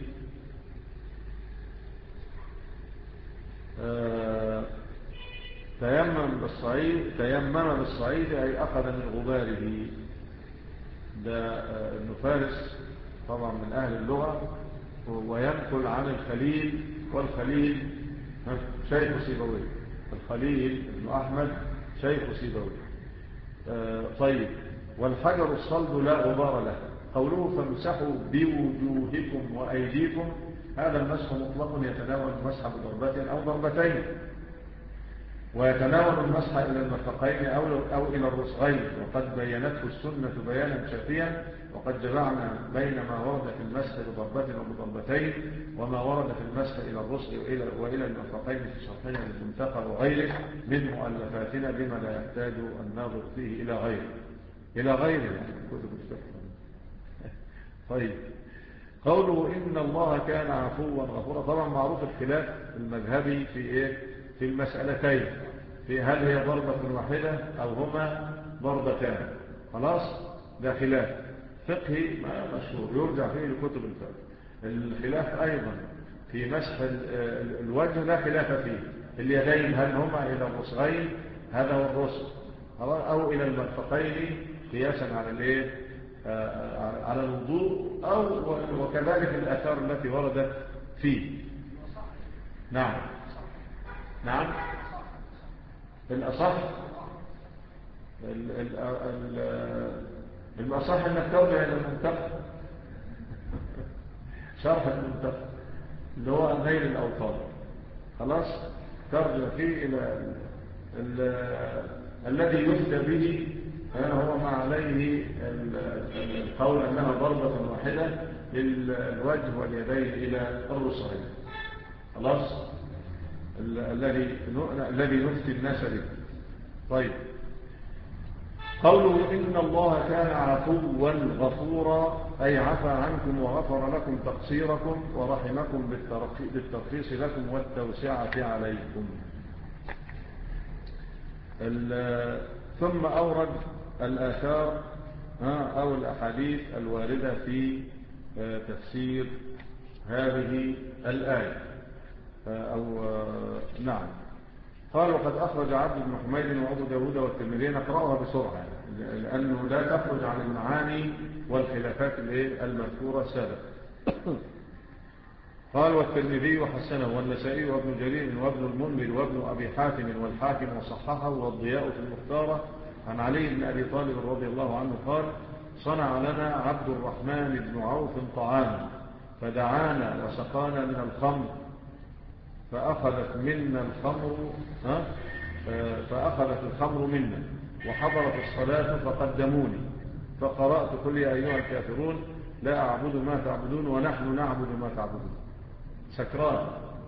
آه تيمم بالصعيد تيمم بالصعيد أي أخذ من غباره. ده ابن فارس طبعا من أهل اللغة، وينقل عن الخليل، والخليل شيخ سيبويه، الخليل ابن أحمد شيخ سيبويه. آه طيب. والحجر الصلب لا غبار له. قوله فامسحوا بوجوهكم وأيديكم، هذا المسح مطلق يتناول المسح بضربة أو ضربتين، ويتناول المسح إلى المرفقين أو, أو إلى الرسغين، وقد بينته السنة بيانا شافيا. وقد جمعنا بين ما ورد في المسح بضربة وبضربتين وما ورد في المسح إلى الرسغ وإلى, وإلى المرفقين في شرحنا للمنتقى وغيره من مؤلفاتنا بما لا يحتاج الناظر فيه إلى غيره إلى غيره يعني كتب الفقه. طيب. قوله إن الله كان عفوا غفورا، طبعا معروف الخلاف المذهبي في إيه؟ في المسألتين، في هل هي ضربة واحدة أو هما ضربتان. خلاص، ده خلاف فقهي مشهور يرجع فيه لكتب الفقه. الخلاف أيضا في مسح الوجه لا خلاف فيه. اليدين هل هما إلى الرسغين، هذا هو الرسغ، أو إلى المرفقين قياسا على الايه على الوضوء، أو وكذلك الآثار التي وردت فيه. نعم نعم الأصح الأصح أنك ترجع إلى المنتقى، شرح المنتقى اللي هو نيل الأوطار. خلاص، ترجع فيه إلى الذي يفتى به هو ما عليه القول أنها ضربة واحدة للوجه واليدين إلى الرسغين. خلاص، الذي الذي نفتي الناس به. طيب. قوله إن الله كان عفوا غفورا أي عفى عنكم وغفر لكم تقصيركم ورحمكم بالترخيص لكم والتوسعة عليكم. ثم أورد الآثار أو الأحاديث الواردة في تفسير هذه الآية أو نعم. قال وقد أخرج عبد بن حميد وأبو داود والترمذي، نقرأها بسرعة لأنه لا تخرج عن المعاني والخلافات المذكورة السابقة. قال والترمذي وحسنه والنسائي وابن جرير وابن المنذر وابن أبي حاتم والحاكم وصححه والضياء في المختارة عن علي بن أبي طالب رضي الله عنه قال صنع لنا عبد الرحمن بن عوف طعاما فدعانا وسقانا من الخمر فأخذت منا الخمر فأخذت الخمر منا وحضرت الصلاة فقدموني فقرأت قل يا أيها الكافرون لا أعبد ما تعبدون ونحن نعبد ما تعبدون. سكران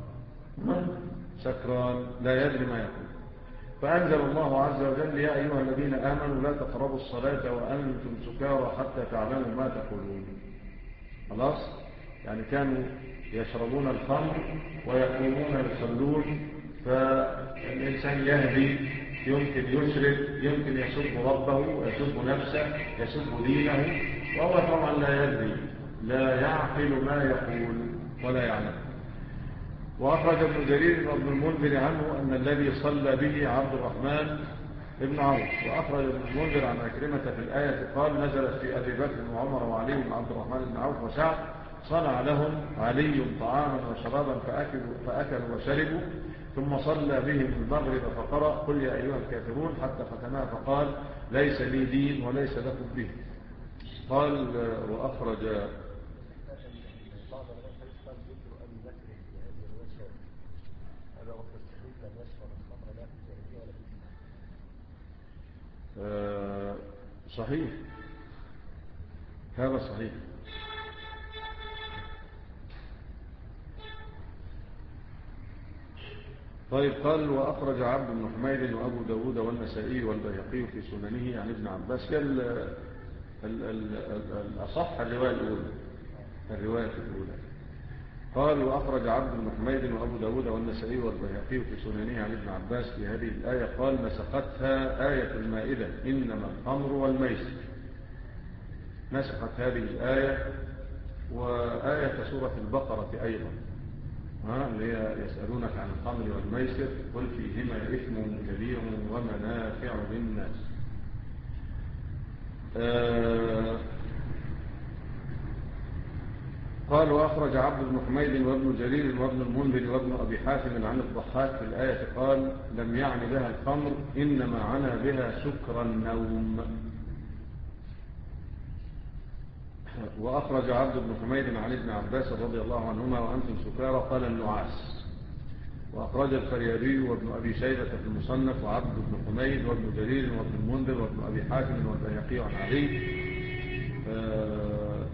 سكران لا يدري ما يقول. فأنزل الله عز وجل يا أيها الذين آمنوا لا تقربوا الصلاة وأنتم سكارى حتى تعلموا ما تقولون. خلاص يعني كانوا يشربون الخمر ويقومون يصلون، فالإنسان يهدي يمكن يشرب يمكن يسب ربه ويسب نفسه يسب دينه وهو طبعا لا يدري لا يعقل ما يقول ولا يعلم. وأخرج ابن جرير وابن المنذر عنه أن الذي صلى به عبد الرحمن ابن عوف. وأخرج ابن المنذر عن عكرمة في الآية قال نزلت في أبي بكر وعمر وعلي وعبد الرحمن بن عوف وسعد صنع لهم علي طعاما وشرابا فأكلوا, فأكلوا وشربوا ثم صلى بهم المغرب فقرأ قل يا أيها الكافرون حتى ختمها فقال ليس لي دين وليس لكم به. قال وأخرج آه صحيح هذا صحيح. طيب قال وأخرج عبد بن حميد وأبو داود والنسائي والبيهقي في سننه عن ابن عباس. الأصح الرواية الأولى الرواية الأولى قال وأخرج عبد بن حميد وأبو داود والنسائي والبيهقي في سننه عن ابن عباس في هذه الآية قال نسختها آية المائدة إنما الخمر والميسر. نسخت هذه الآية وآية سورة البقرة أيضا اللي هي يسألونك عن الخمر والميسر قل فيهما إثم كبير ومنافع للناس. آه قال وأخرج عبد بن حميد وابن جرير وابن المنذر وابن أبي حاتم عن الضحاك في الآية قال لم يعني بها الخمر إنما عنا بها سكر النوم. وأخرج عبد بن حميد عن ابن عباس رضي الله عنهما وأنتم سكارى قال النعاس. وأخرج الفريابي وابن أبي شيبة في المصنف وعبد بن حميد وابن جرير وابن المنذر وابن أبي حاتم والبيهقي عن علي آه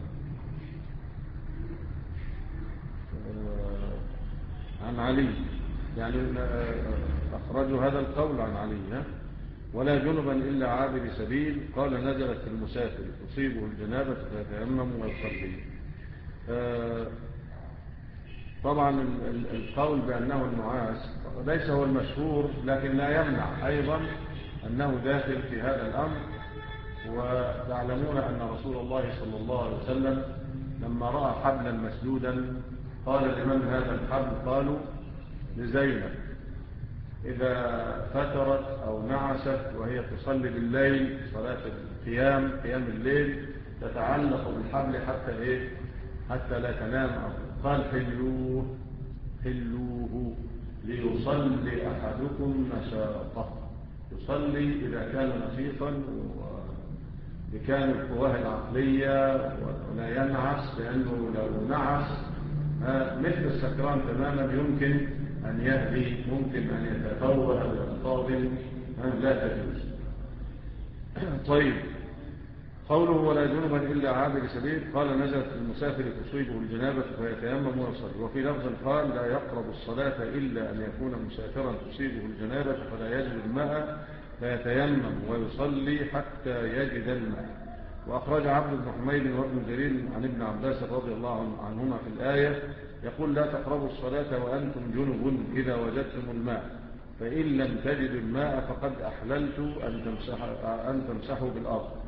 آه عن علي يعني أخرجوا هذا القول عن علي ولا جنبا إلا عابر سبيل قال نزلت في المسافر تصيبه الجنابة فيتيمم ويصلي. آه طبعا القول بأنه النعاس ليس هو المشهور لكن لا يمنع أيضا أنه داخل في هذا الأمر. وتعلمون أن رسول الله صلى الله عليه وسلم لما رأى حبلا مسدودا قال لمن هذا الحبل؟ قالوا لزينب إذا فترت أو نعست وهي تصلي بالليل صلاة القيام قيام الليل تتعلق بالحبل حتى إيه حتى لا تنام. قال حلوه حلوه ليصلي أحدكم نشاطه يصلي إذا كان نشيطا بكامل القواه العقلية ولا ينعس لأنه لو نعس مثل السكران تماما يمكن أن يهدي ممكن أن يتفوه أو يتفاضل لا تجوز. طيب قوله ولا جنبا إلا عابر سبيل قال نزلت المسافر تصيبه الجنابة فيتيمم ويصلي. وفي لفظ قال لا يقرب الصلاة إلا أن يكون مسافرا تصيبه الجنابة فلا يجد الماء فيتيمم ويصلي حتى يجد الماء. وأخرج عبد بن حميد وابن جرير عن ابن عباس رضي الله عنهما في الآية يقول لا تقربوا الصلاة وأنتم جنب إذا وجدتم الماء فإن لم تجدوا الماء فقد أحللت أن تمسحوا, أن تمسحوا بالأرض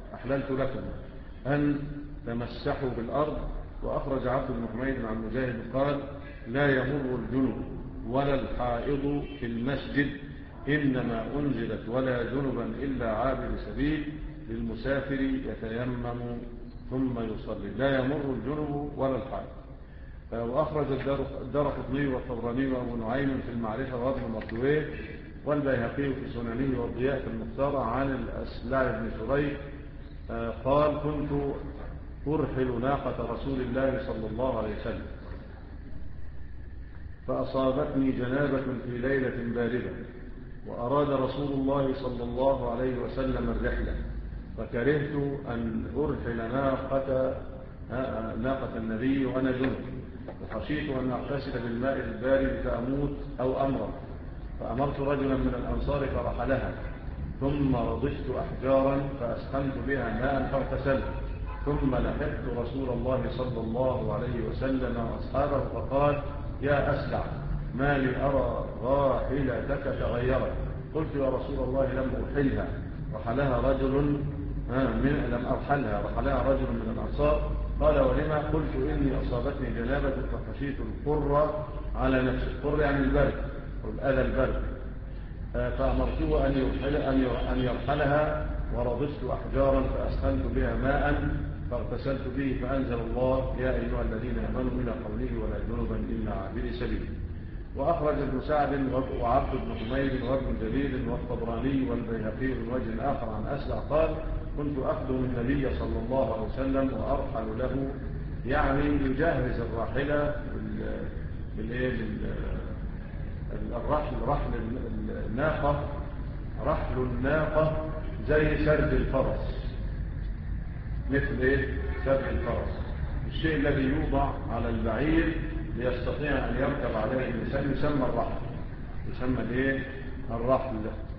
أحللت لكم أن تمسحوا بالأرض. وأخرج عبد بن حميد عن مجاهد قال لا يمر الجنب ولا الحائض في المسجد، إنما أنزلت ولا جنبا إلا عابر سبيل للمسافر يتيمم ثم يصلي. لا يمر الجنب ولا الحائض. وأخرج الدارقطني والطبراني وأبو نعيم في المعرفة وابن مردويه والبيهقي في سننه والضياء في المختارة عن الأسلع بن شريح قال كنت أرحل ناقة رسول الله صلى الله عليه وسلم فأصابتني جنابة في ليلة باردة، وأراد رسول الله صلى الله عليه وسلم الرحلة، فكرهت أن أرحل ناقة ناقة النبي وأنا جنب، وخشيت أن أغتسل بالماء البارد فأموت أو أمرض، فأمرت رجلا من الأنصار فرحلها، ثم رضفت أحجارا فأسخنت بها ماء فاغتسلت، ثم لحقت رسول الله صلى الله عليه وسلم وأصحابه فقال يا أسلع ما لي أرى راحلتك تغيرت. قلت يا رسول الله لم أرحلها، رحلها رجل من لم أرحلها رحلها رجل من الأنصار. قال ولما؟ قلت إني أصابتني جنابة فخشيت القر على نفسي، القر يعني البرد والأذى البرد، فأمرته أن يرحل أن يرحلها، ورضفت أحجارا فأسخنت بها ماء فاغتسلت به، فأنزل الله يا أيها الذين آمنوا إلى قوله ولا جنبا إلا عابر سبيل. وأخرج ابن سعد وعبد بن حميد وابن جرير والطبراني والبيهقي من وجه آخر عن أسلع قال كنت أخدم النبي صلى الله عليه وسلم وأرحل له، يعني يجهز الراحلة الرحل رحل الناقة رحل الناقة زي سرد الفرس، مثل ايه سرد الفرس، الشيء الذي يوضع على البعير ليستطيع أن يركب عليه الإنسان يسمى الرحل، يسمى الايه الرحل.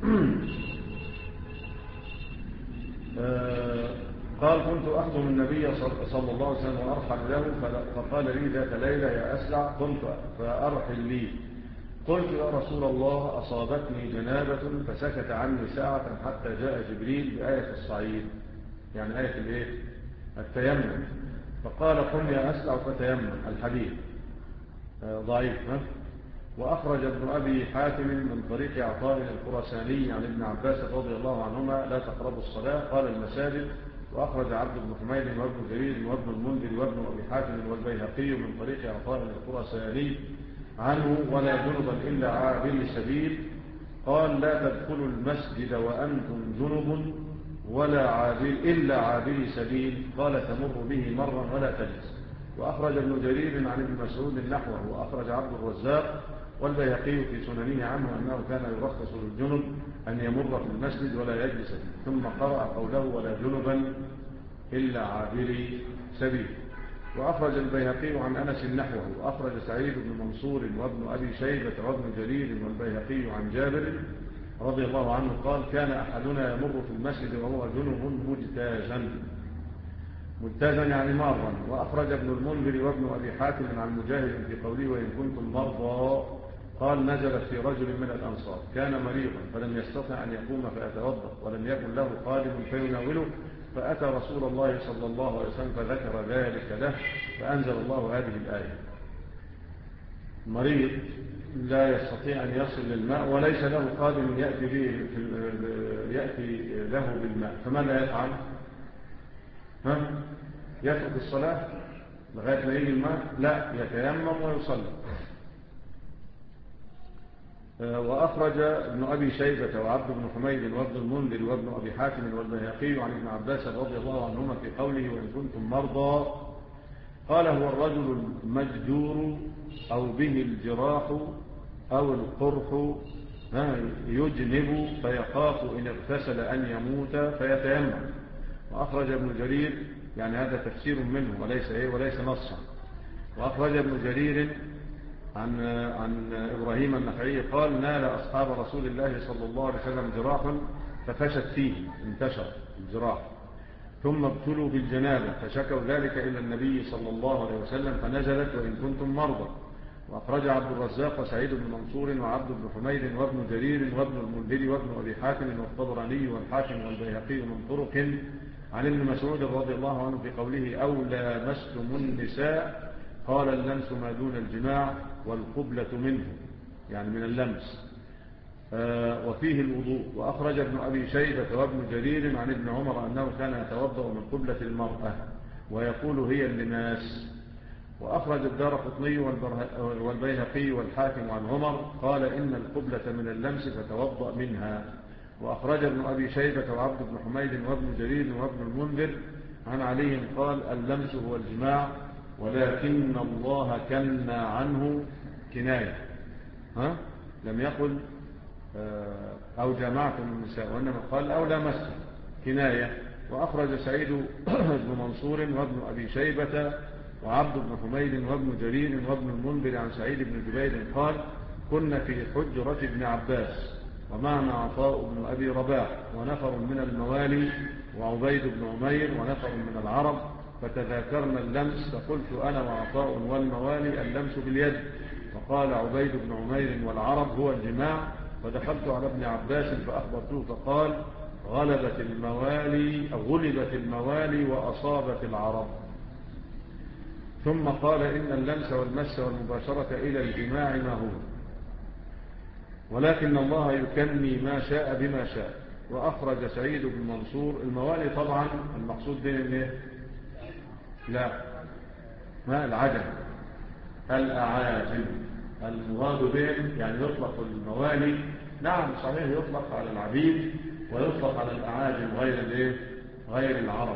آه قال كنت أخدم النبي صلى الله عليه وسلم وأرحل له، فقال لي ذات ليلة يا أسلع قمت فأرحل لي. قلت يا رسول الله أصابتني جنابة، فسكت عني ساعة حتى جاء جبريل بآية الصعيد، يعني آية الايه التيمم، فقال قم يا أسلع فتيمم. الحديث آه ضعيف. ها؟ وأخرج ابن أبي حاتم من طريق عطاء الخراساني عن ابن عباس رضي الله عنهما لا تقربوا الصلاة قال المساجد. وأخرج عبد بن حميد وابن جرير وابن المنذر وابن أبي حاتم والبيهقي من طريق عطاء الخراساني عنه ولا جنبا إلا عابر سبيل قال لا تدخلوا المسجد وأنتم جنب ولا عابر إلا عابر سبيل قال تمر به مرا ولا تجلس. وأخرج ابن جرير عن ابن مسعود نحوه. وأخرج عبد الرزاق والبيهقي في سننه عنه أنه كان يرخص للجنب أن يمر في المسجد ولا يجلس فيه، ثم قرأ قوله ولا جنبا إلا عابر سبيل. وأخرج البيهقي عن أنس نحوه. وأخرج سعيد بن منصور وابن أبي شيبة وابن جرير والبيهقي عن جابر رضي الله عنه قال كان أحدنا يمر في المسجد وهو جنب مجتازا، مجتازا يعني مارا. وأخرج ابن المنذر وابن أبي حاتم عن مجاهد في قوله وإن كنتم مرضى قال نزلت في رجل من الأنصار كان مريضا فلم يستطع أن يقوم فيتوضأ ولم يكن له خادم فيناوله، فأتى رسول الله صلى الله عليه وسلم فذكر ذلك له، فأنزل الله هذه الآية. مريض لا يستطيع أن يصل للماء وليس له خادم يأتي, به يأتي له بالماء، فماذا يفعل؟ ها؟ يترك الصلاة لغاية ما يجي الماء؟ لا، يتيمم ويصلي. وأخرج ابن أبي شيبة وعبد بن حميد وابن المنذر وابن أبي حاتم والبيهقي عن ابن عباس رضي الله عنهما في قوله وإن كنتم مرضى قال هو الرجل المجدور أو به الجراح أو القرح يجنب فيخاف إن اغتسل أن يموت فيتيمم. وأخرج ابن جرير يعني هذا تفسير منه وليس إيه وليس نصا. وأخرج ابن جرير عن عن إبراهيم النخعي قال نال أصحاب رسول الله صلى الله عليه وسلم جراح ففشت فيه انتشر الجراح ثم ابتلوا بالجنابة فشكوا ذلك إلى النبي صلى الله عليه وسلم فنزلت وإن كنتم مرضى. وأخرج عبد الرزاق وسعيد بن منصور وعبد بن حميد وابن جرير وابن المنذر وابن أبي حاتم والطبراني والحاكم والبيهقي من طرق عن ابن مسعود رضي الله عنه في قوله أو لامستم النساء قال اللمس ما دون الجماع والقبلة منه، يعني من اللمس. آه وفيه الوضوء. وأخرج ابن أبي شيبة وابن جرير عن ابن عمر أنه كان يتوضأ من قبلة المرأة ويقول هي اللماس. وأخرج الدارقطني والبيهقي والحاكم عن عمر قال إن القبلة من اللمس فتوضأ منها. وأخرج ابن أبي شيبة وعبد بن حميد وابن جرير وابن المنذر عن علي قال اللمس هو الجماع ولكن الله كنى عنه كناية، ها؟ لم يقل أو جمعتم النساء وإنما قال أو لامستم كناية. وأخرج سعيد بن منصور وابن أبي شيبة وعبد بن حميد وابن جرير وابن المنذر عن سعيد بن جبير قال كنا في حجرة ابن عباس ومعنا عطاء بن أبي رباح ونفر من الموالي وعبيد بن عمير ونفر من العرب فتذاكرنا اللمس فقلت أنا وعطاء والموالي اللمس باليد، فقال عبيد بن عمير والعرب هو الجماع. فدخلت على ابن عباس فأخبرته فقال غلبت الموالي أو غلبت الموالي وأصابت العرب. ثم قال إن اللمس والمس والمباشرة إلى الجماع ما هو، ولكن الله يكني ما شاء بما شاء. وأخرج سعيد بن منصور الموالي طبعا المقصود بهم إيه؟ لا ما العجم الأعاجم المراد بهم يعني يطلق الموالي، نعم صحيح يطلق على العبيد ويطلق على الأعاجم غير الايه غير العرب.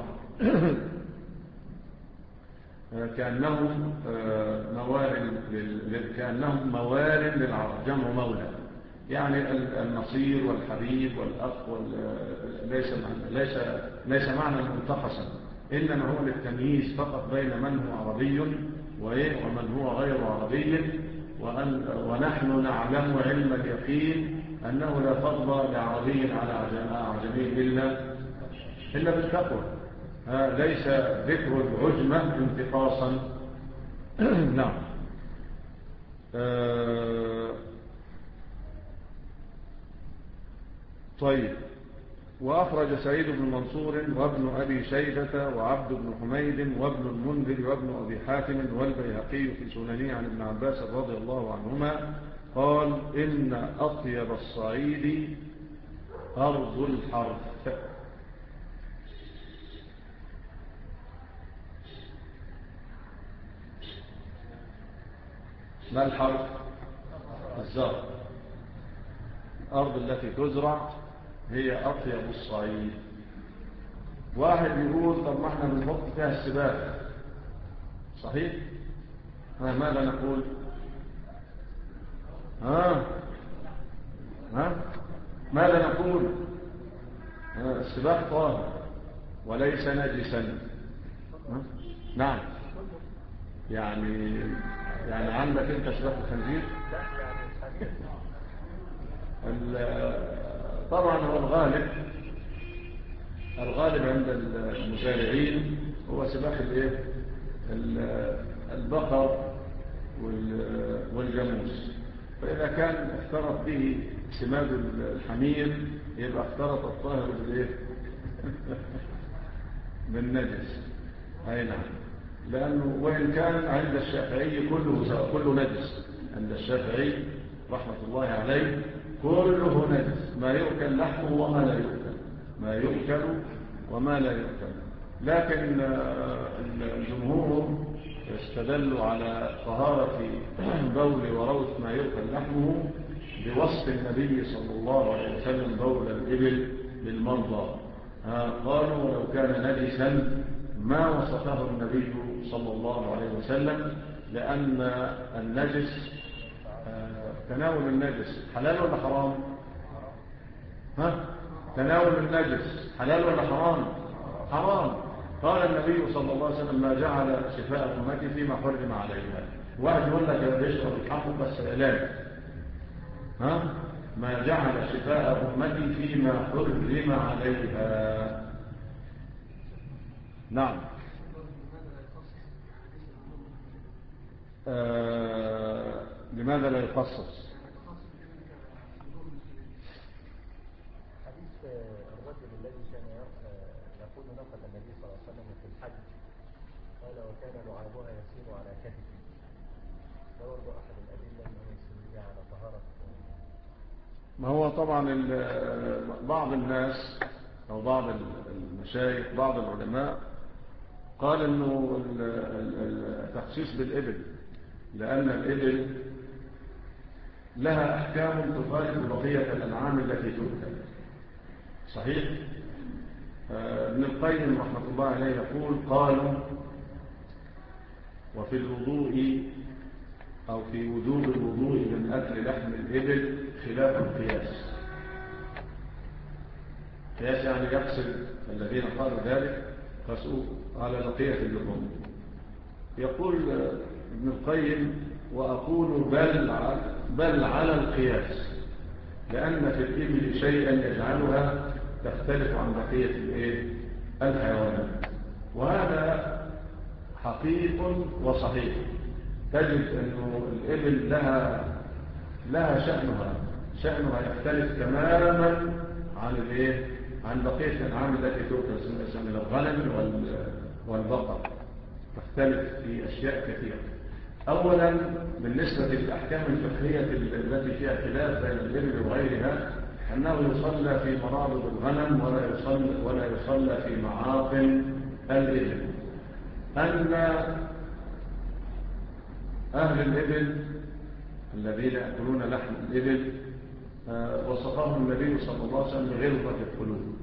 كأنهم موال كأنهم موال للعرب جمع مولى، يعني النصير والحبيب والأخ ليس ليس ليس معنى منتقصا، إنما هو للتمييز فقط بين من هو عربي ومن هو غير عربي. وأن ونحن نعلم علم اليقين أنه لا فضل لعربي على عجمي إلا إلا بالتقوى. ليس ذكر العجمة انتقاصا. نعم. طيب. وأخرج سعيد بن منصور وابن أبي شيبة وعبد بن حميد وابن المنذر وابن أبي حاتم والبيهقي في سننه عن ابن عباس رضي الله عنهما قال إن أطيب الصعيد أرض الحرث. ما الحرث؟ الزرع. الأرض التي تزرع هي أطيب الصعيد. واحد يقول طب ما احنا بنحط فيها السباق، صحيح؟ ها ماذا نقول؟ ها ها ماذا نقول؟ السباق طاهر وليس نجسا. نعم. يعني يعني عندك انت سباق الخنزير؟ طبعا هو الغالب الغالب عند المزارعين هو سباق الايه البقر والجاموس، فإذا كان اختلط به سماد الحمير يبقى اختلط الطاهر بالايه بالنجس. اي نعم، لأنه وإن كان عند الشافعي كله كله نجس، عند الشافعي رحمة الله عليه كله نجس، ما يؤكل لحمه وما لا يؤكل، ما يؤكل وما لا يؤكل. لكن الجمهور يستدل على طهارة بول وروث ما يؤكل لحمه بوصف النبي صلى الله عليه وسلم بول الإبل للمرضى. قالوا ولو كان نجسا ما وصفه النبي صلى الله عليه وسلم، لأن النجس تناول النجس حلال ولا حرام؟ ها؟ تناول النجس حلال ولا حرام؟ حرام. قال النبي صلى الله عليه وسلم ما جعل شفاء أمتي فيما حرم عليها. واحد يقول لك يا بيشرب الحق بس علاج، ها؟ ما جعل شفاء أمتي فيما حرم عليها. نعم. آه لماذا لا يخصص؟ حديث الرجل الذي كان يقول ناقة النبي صلى الله عليه وسلم في الحج قال وكان لعابها يسير على كتفه. ده برضه أحد الأدلة المسلمية على طهارة. ما هو طبعا بعض الناس أو بعض المشايخ بعض العلماء قال أنه التخصيص بالإبل لأن الإبل لها أحكام تخالف بقية الأنعام التي تؤكل. صحيح؟ ابن القيم رحمة الله عليه يقول قالوا وفي الوضوء أو في وجوب الوضوء من أكل لحم الإبل خلاف القياس. قياس يعني يقصد الذين قالوا ذلك قاسوا على بقية الوضوء. يقول ابن القيم وأقول بل على, بل على القياس لأن في الإبل شيئا يجعلها تختلف عن بقية الحيوانات، وهذا حقيق وصحيح. تجد أن الإبل لها لها شأنها شأنها يختلف تماما عن الايه عن بقية الأنعام التي تؤكل من الغنم والبقر، تختلف في أشياء كثيرة. أولا بالنسبة للأحكام الفقهية التي فيها خلاف بين الإبل وغيرها أنه يصلى في مرابض الغنم ولا يصلى, ولا يصلى في معاقل الإبل. أن أهل الإبل الذين يأكلون لحم الإبل وصفهم النبي صلى الله عليه وسلم بغلظة القلوب.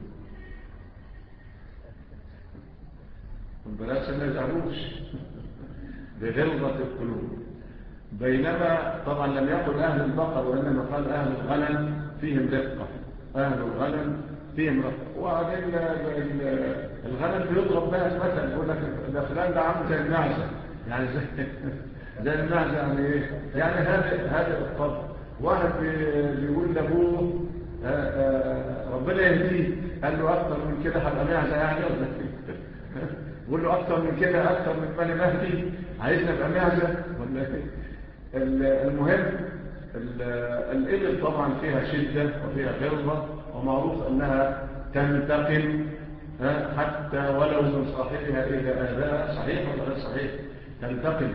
البلاس ما يزعلوش بغلظة القلوب، بينما طبعا لم يقل أهل البقر وإنما قال أهل الغنم فيهم رقة. أهل الغنم فيهم رقة. وبعدين الغنم بيضرب بها المثل، يقول لك ده فلان ده عامل زي المعزة، يعني زي زي المعزة يعني ايه؟ يعني هذا هذا الطبع. واحد بيقول لابوه ربنا يهديه، قال له اكتر من كده هبقى معزة يعني ولا يقول له اكتر من كده اكتر من مالي مهدي عايزنا ابقى معزة ولا ايه؟ المهم الإبل طبعا فيها شدة وفيها غلظة، ومعروف أنها تنتقم حتى ولو من صاحبها إذا آذاها. صحيح ولا غير صحيح؟ تنتقم.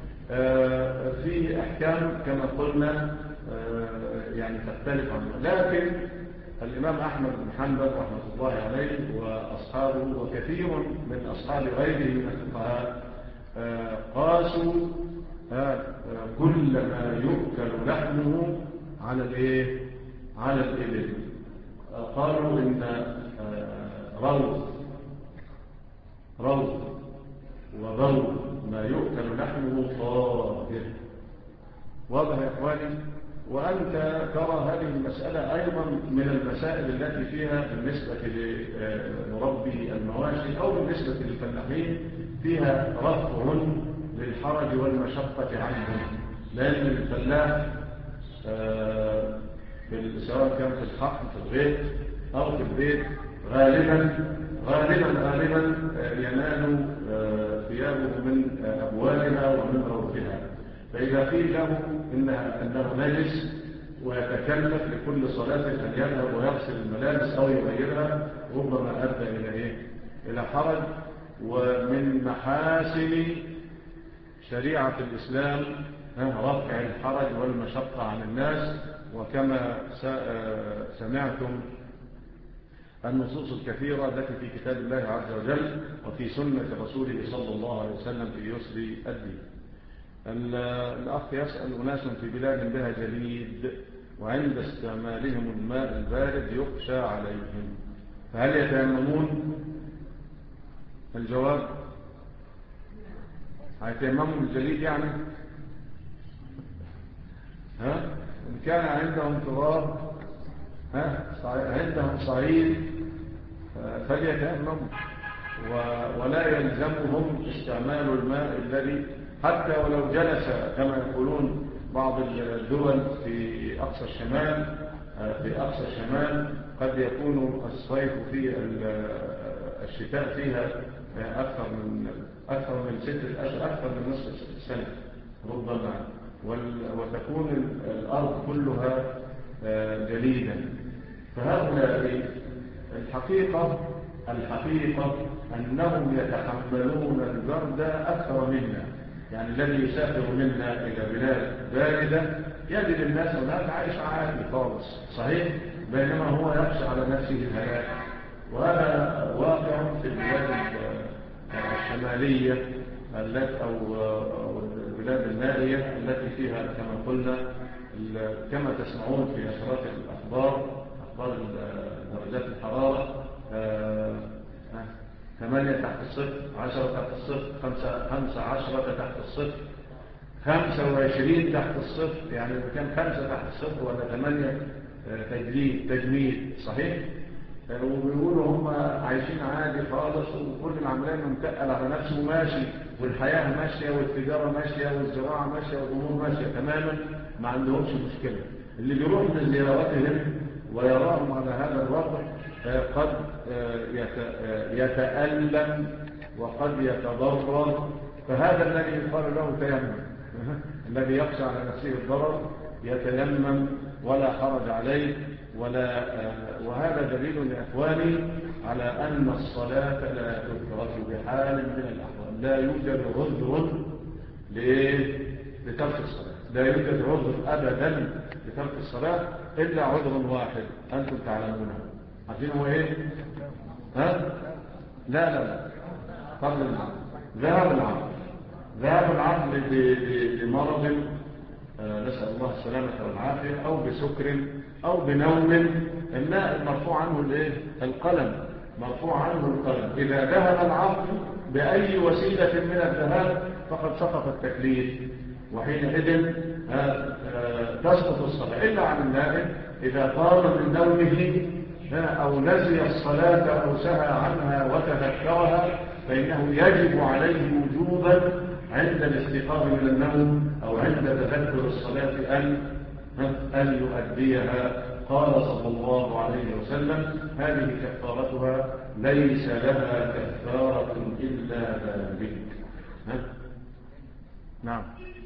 في أحكام كما قلنا يعني تختلف عنها، لكن الإمام أحمد بن حنبل رحمة الله عليه وأصحابه وكثير من أصحاب غيره من الفقهاء قاسوا كل ما يؤكل لحمه على الايه على الإبل. قالوا إن روض روض وبول ما يؤكل لحمه طاهر. واضح يا إخواني؟ وأنت ترى هذه المسألة أيضا من المسائل التي فيها بالنسبة لمربي المواشي أو بالنسبة للفلاحين فيها رفع للحرج والمشقة عنهم، لأن الفلاح سواء كان في الحقل في الغيط أو في البيت غالبا غالبا غالبا ينال ثيابه من أبوالها ومن روثها، فإذا قيل له إنها أنه نجس ويتكلف لكل صلاة أن يذهب ويغسل الملابس أو يغيرها ربما أدى إلى إيه؟ إلى حرج. ومن محاسن شريعة الإسلام رفع الحرج والمشقة عن الناس، وكما سمعتم النصوص الكثيرة التي في كتاب الله عز وجل وفي سنة رسوله صلى الله عليه وسلم في يسر الدين. الأخ يسأل أناس في بلاد بها جليد وعند استعمالهم الماء البارد يخشى عليهم، فهل يتيممون؟ الجواب هيتيمموا الجليد يعني ها إن كان عندهم تراب ها عندهم صعيد فليتيمموا، ولا يلزمهم استعمال الماء الذي حتى ولو جلس كما يقولون بعض الدول في أقصى الشمال في أقصى الشمال قد يكون الصيف في الشتاء فيها أكثر من أكثر من ستة أشهر، أكثر من نصف السنة ربما، وتكون الأرض كلها جليدا. فهؤلاء الحقيقة الحقيقة أنهم يتحملون البرد أكثر منا. يعني الذي يسافر منا إلى بلاد باردة يجد الناس هناك عايش عادي خالص صحيح، بينما هو يخشى على نفسه الهلاك. وهذا واقع في البلاد الشمالية التي أو البلاد النائية التي فيها كما قلنا كما تسمعون في نشرات الأخبار أخبار درجات الحرارة ثمانية تحت الصفر، عشرة تحت الصفر، خمسة, خمسة عشرة تحت الصفر، خمسة وعشرين تحت الصفر. يعني إذا كان خمسة تحت الصفر ولا ثمانية تجليد تجميد صحيح. وبيقولوا هم عايشين عادي خالص وكل العملية متقل على نفسه وماشي، والحياة ماشية والتجارة ماشية والزراعة ماشية والأمور ماشية تماما، ما عندهمش مشكلة. اللي بيروح لزياراتهم ويراهم على هذا الوضع قد يتألم وقد يتضرر، فهذا الذي يقال له تيمم. الذي يخشى على نفسه الضرر يتيمم ولا حرج عليه ولا. وهذا دليل يا إخواني على أن الصلاة لا تترك بحال من الأحوال. لا يوجد عذر لترك الصلاة، لا يوجد عذر أبدا لترك الصلاة إلا عذر واحد أنتم تعلمونه. عارفين هو إيه؟ ها؟ لا لا لا قبل العقل. ذهب العقل ذهب العقل بمرض نسأل الله السلامة والعافية أو بسكر أو بنوم. الماء مرفوع عنه الايه؟ القلم، مرفوع عنه القلم. إذا ذهب العقل بأي وسيلة من الذهاب فقد سقط التكليف، وحينئذ تسقط الصلاة إلا عن النائم إذا قام من نومه أو نسي الصلاة أو سهى عنها وتذكرها، فإنه يجب عليه وجوبا عند الاستيقاظ من النوم أو عند تذكر الصلاة أن أن يؤديها. قال صلى الله عليه وسلم: هذه كفارتها ليس لها كفارة إلا ذلك. نعم.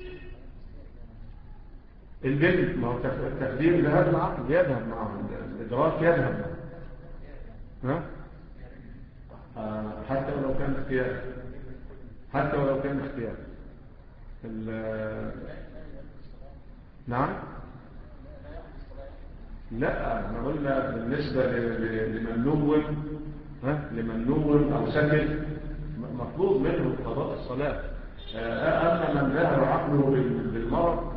الجن ما هو التقدير ذهب العقل يذهب معه، الإدراك يذهب معه. ها؟ حتى ولو كان اختيار، حتى ولو كان اختيار. نعم. لا احنا قلنا بالنسبة لمن نوم، ها لمن نوم او سكت مطلوب منه قضاء الصلاة. اما من ذهب عقله بالمرض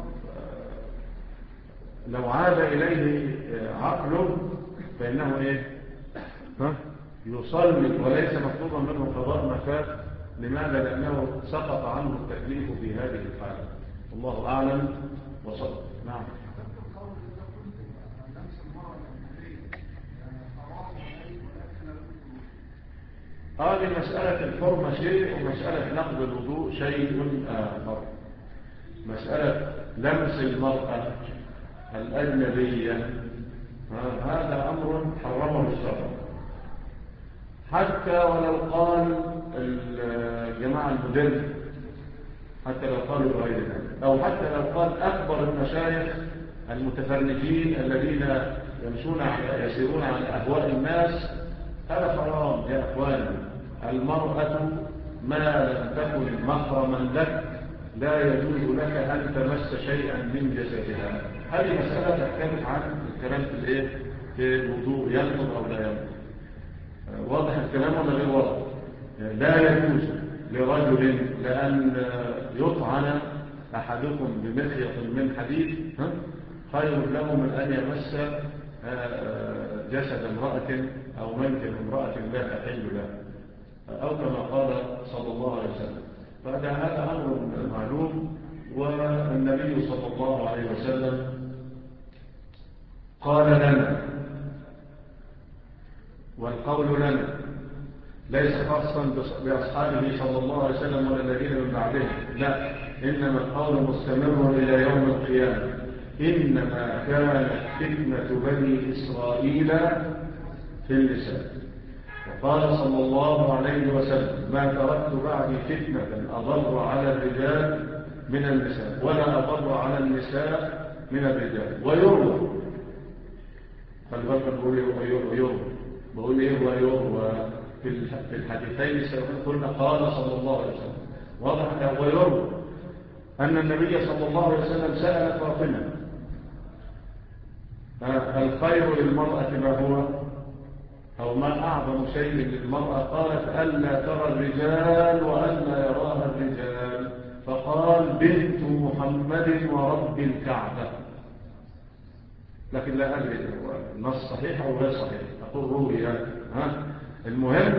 لو عاد اليه عقله فانه ايه؟ ها يصلي وليس مطلوبا منه قضاء ما فات. لماذا؟ لانه سقط عنه التكليف في هذه الحالة. الله اعلم وصل. نعم. هذه مسألة الحرمة شيء ومسألة نقض الوضوء شيء آخر. مسألة لمس المرأة الأجنبية هذا أمر حرمه الشرع، حتى ولو قال الجماعة المدرب، حتى لو قالوا بغير ذلك، أو حتى لو قال أكبر المشايخ المتفرجين الذين يمشون على يسيرون على أهواء الناس. هذا حرام يا أخواني. المرأة ما لم تكن محرما لك لا يجوز لك أن تمس شيئا من جسدها. هذه مسألة تختلف عن الكلام في الايه في الوضوء، ينقض أو لا ينقض. واضح الكلام ولا غير واضح؟ لا يجوز لرجل لأن يطعن أحدكم بمخيط من حديد خير له من أن يمس جسد امرأة أو منكب امرأة لا تحل له، أو كما قال صلى الله عليه وسلم. فهذا هذا أمر معلوم. والنبي صلى الله عليه وسلم قال لنا، والقول لنا ليس خاصا بأصحابه صلى الله عليه وسلم ولا الذين من بعدهم، لا، إنما القول مستمر إلى يوم القيامة. إنما كانت فتنة بني إسرائيل في النساء. وقال صلى الله عليه وسلم: ما تركت بعدي فتنة أضر على الرجال من النساء ولا أضر على النساء من الرجال. ويروى، فالبركة بقول ويروى، بقول إيه ويروى؟ في الحديثين السابقين قلنا قال صلى الله عليه وسلم. واضح. ويروى أن النبي صلى الله عليه وسلم سأل فاطمة الخير للمرأة ما هو أو ما أعظم شيء للمرأة؟ قالت ألا ترى الرجال وألا يراها الرجال، فقال بنت محمد ورب الكعبة. لكن لا أدري النص صحيح أو غير صحيح، أقول روي. ها المهم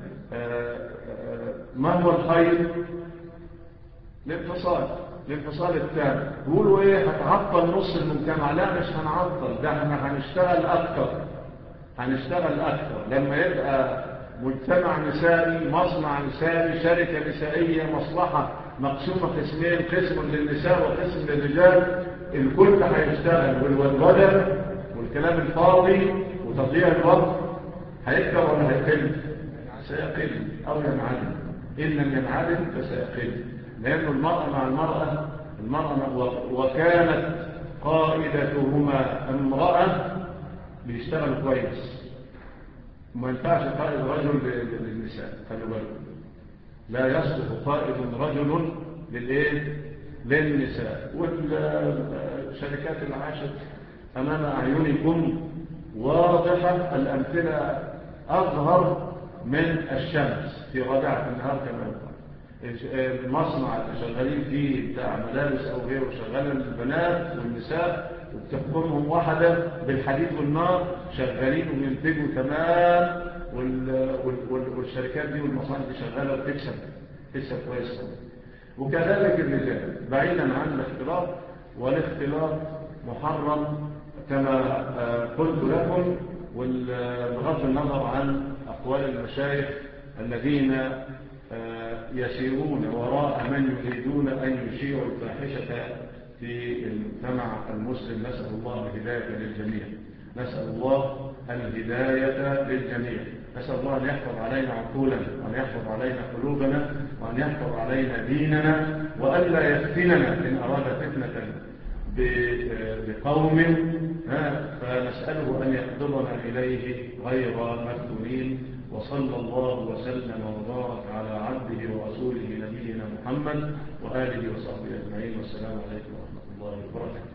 ما هو الخير؟ الانفصال، الانفصال التام. يقولوا ايه هتعطل نص المجتمع؟ لا مش هنعطل، ده احنا هنشتغل اكتر، هنشتغل اكتر لما يبقى مجتمع نسائي، مصنع نسائي، شركة نسائية، مصلحة مقسومة قسمين، قسم للنساء وقسم للرجال، الكل هيشتغل، والودودة والكلام الفاضي وتضييع الوقت هيكبر ولا هيقل؟ سيقل او ينعدم. ان لم ينعدم فسيقل، لأن المرأة مع المرأة، المرأة وكانت قائدتهما امرأة بيشتغلوا كويس. وما ينفعش قائد رجل للنساء، خلوا بالكم، لا يصلح قائد رجل للايه؟ للنساء. والشركات العاشت أمام أعينكم واضحة، الأمثلة أظهر من الشمس في رابعة النهار كما يقال. المصنع اللي شغالين فيه بتاع ملابس أو غيره شغال البنات والنساء وبتحكمهم واحدة بالحديد والنار، شغالين وينتجوا تمام، والشركات دي والمصانع دي شغالة وتكسب تكسب كويس. وكذلك الرجال بعيدا عن الاختلاط، والاختلاط محرم كما قلت لكم، بغض النظر عن أقوال المشايخ الذين يسيرون وراء من يريدون أن يشيعوا الفاحشة في المجتمع المسلم. نسأل الله الهداية للجميع، نسأل الله الهداية للجميع، نسأل الله أن يحفظ علينا عقولنا، وأن يحفظ علينا قلوبنا، وأن يحفظ علينا ديننا، وألا يفتننا إن أراد فتنة بقوم فنسأله أن يقدرنا إليه غير مفتونين. وصلى الله وسلم وبارك على عبده ورسوله نبينا محمد وآله وصحبه أجمعين، والسلام عليكم ورحمة الله وبركاته.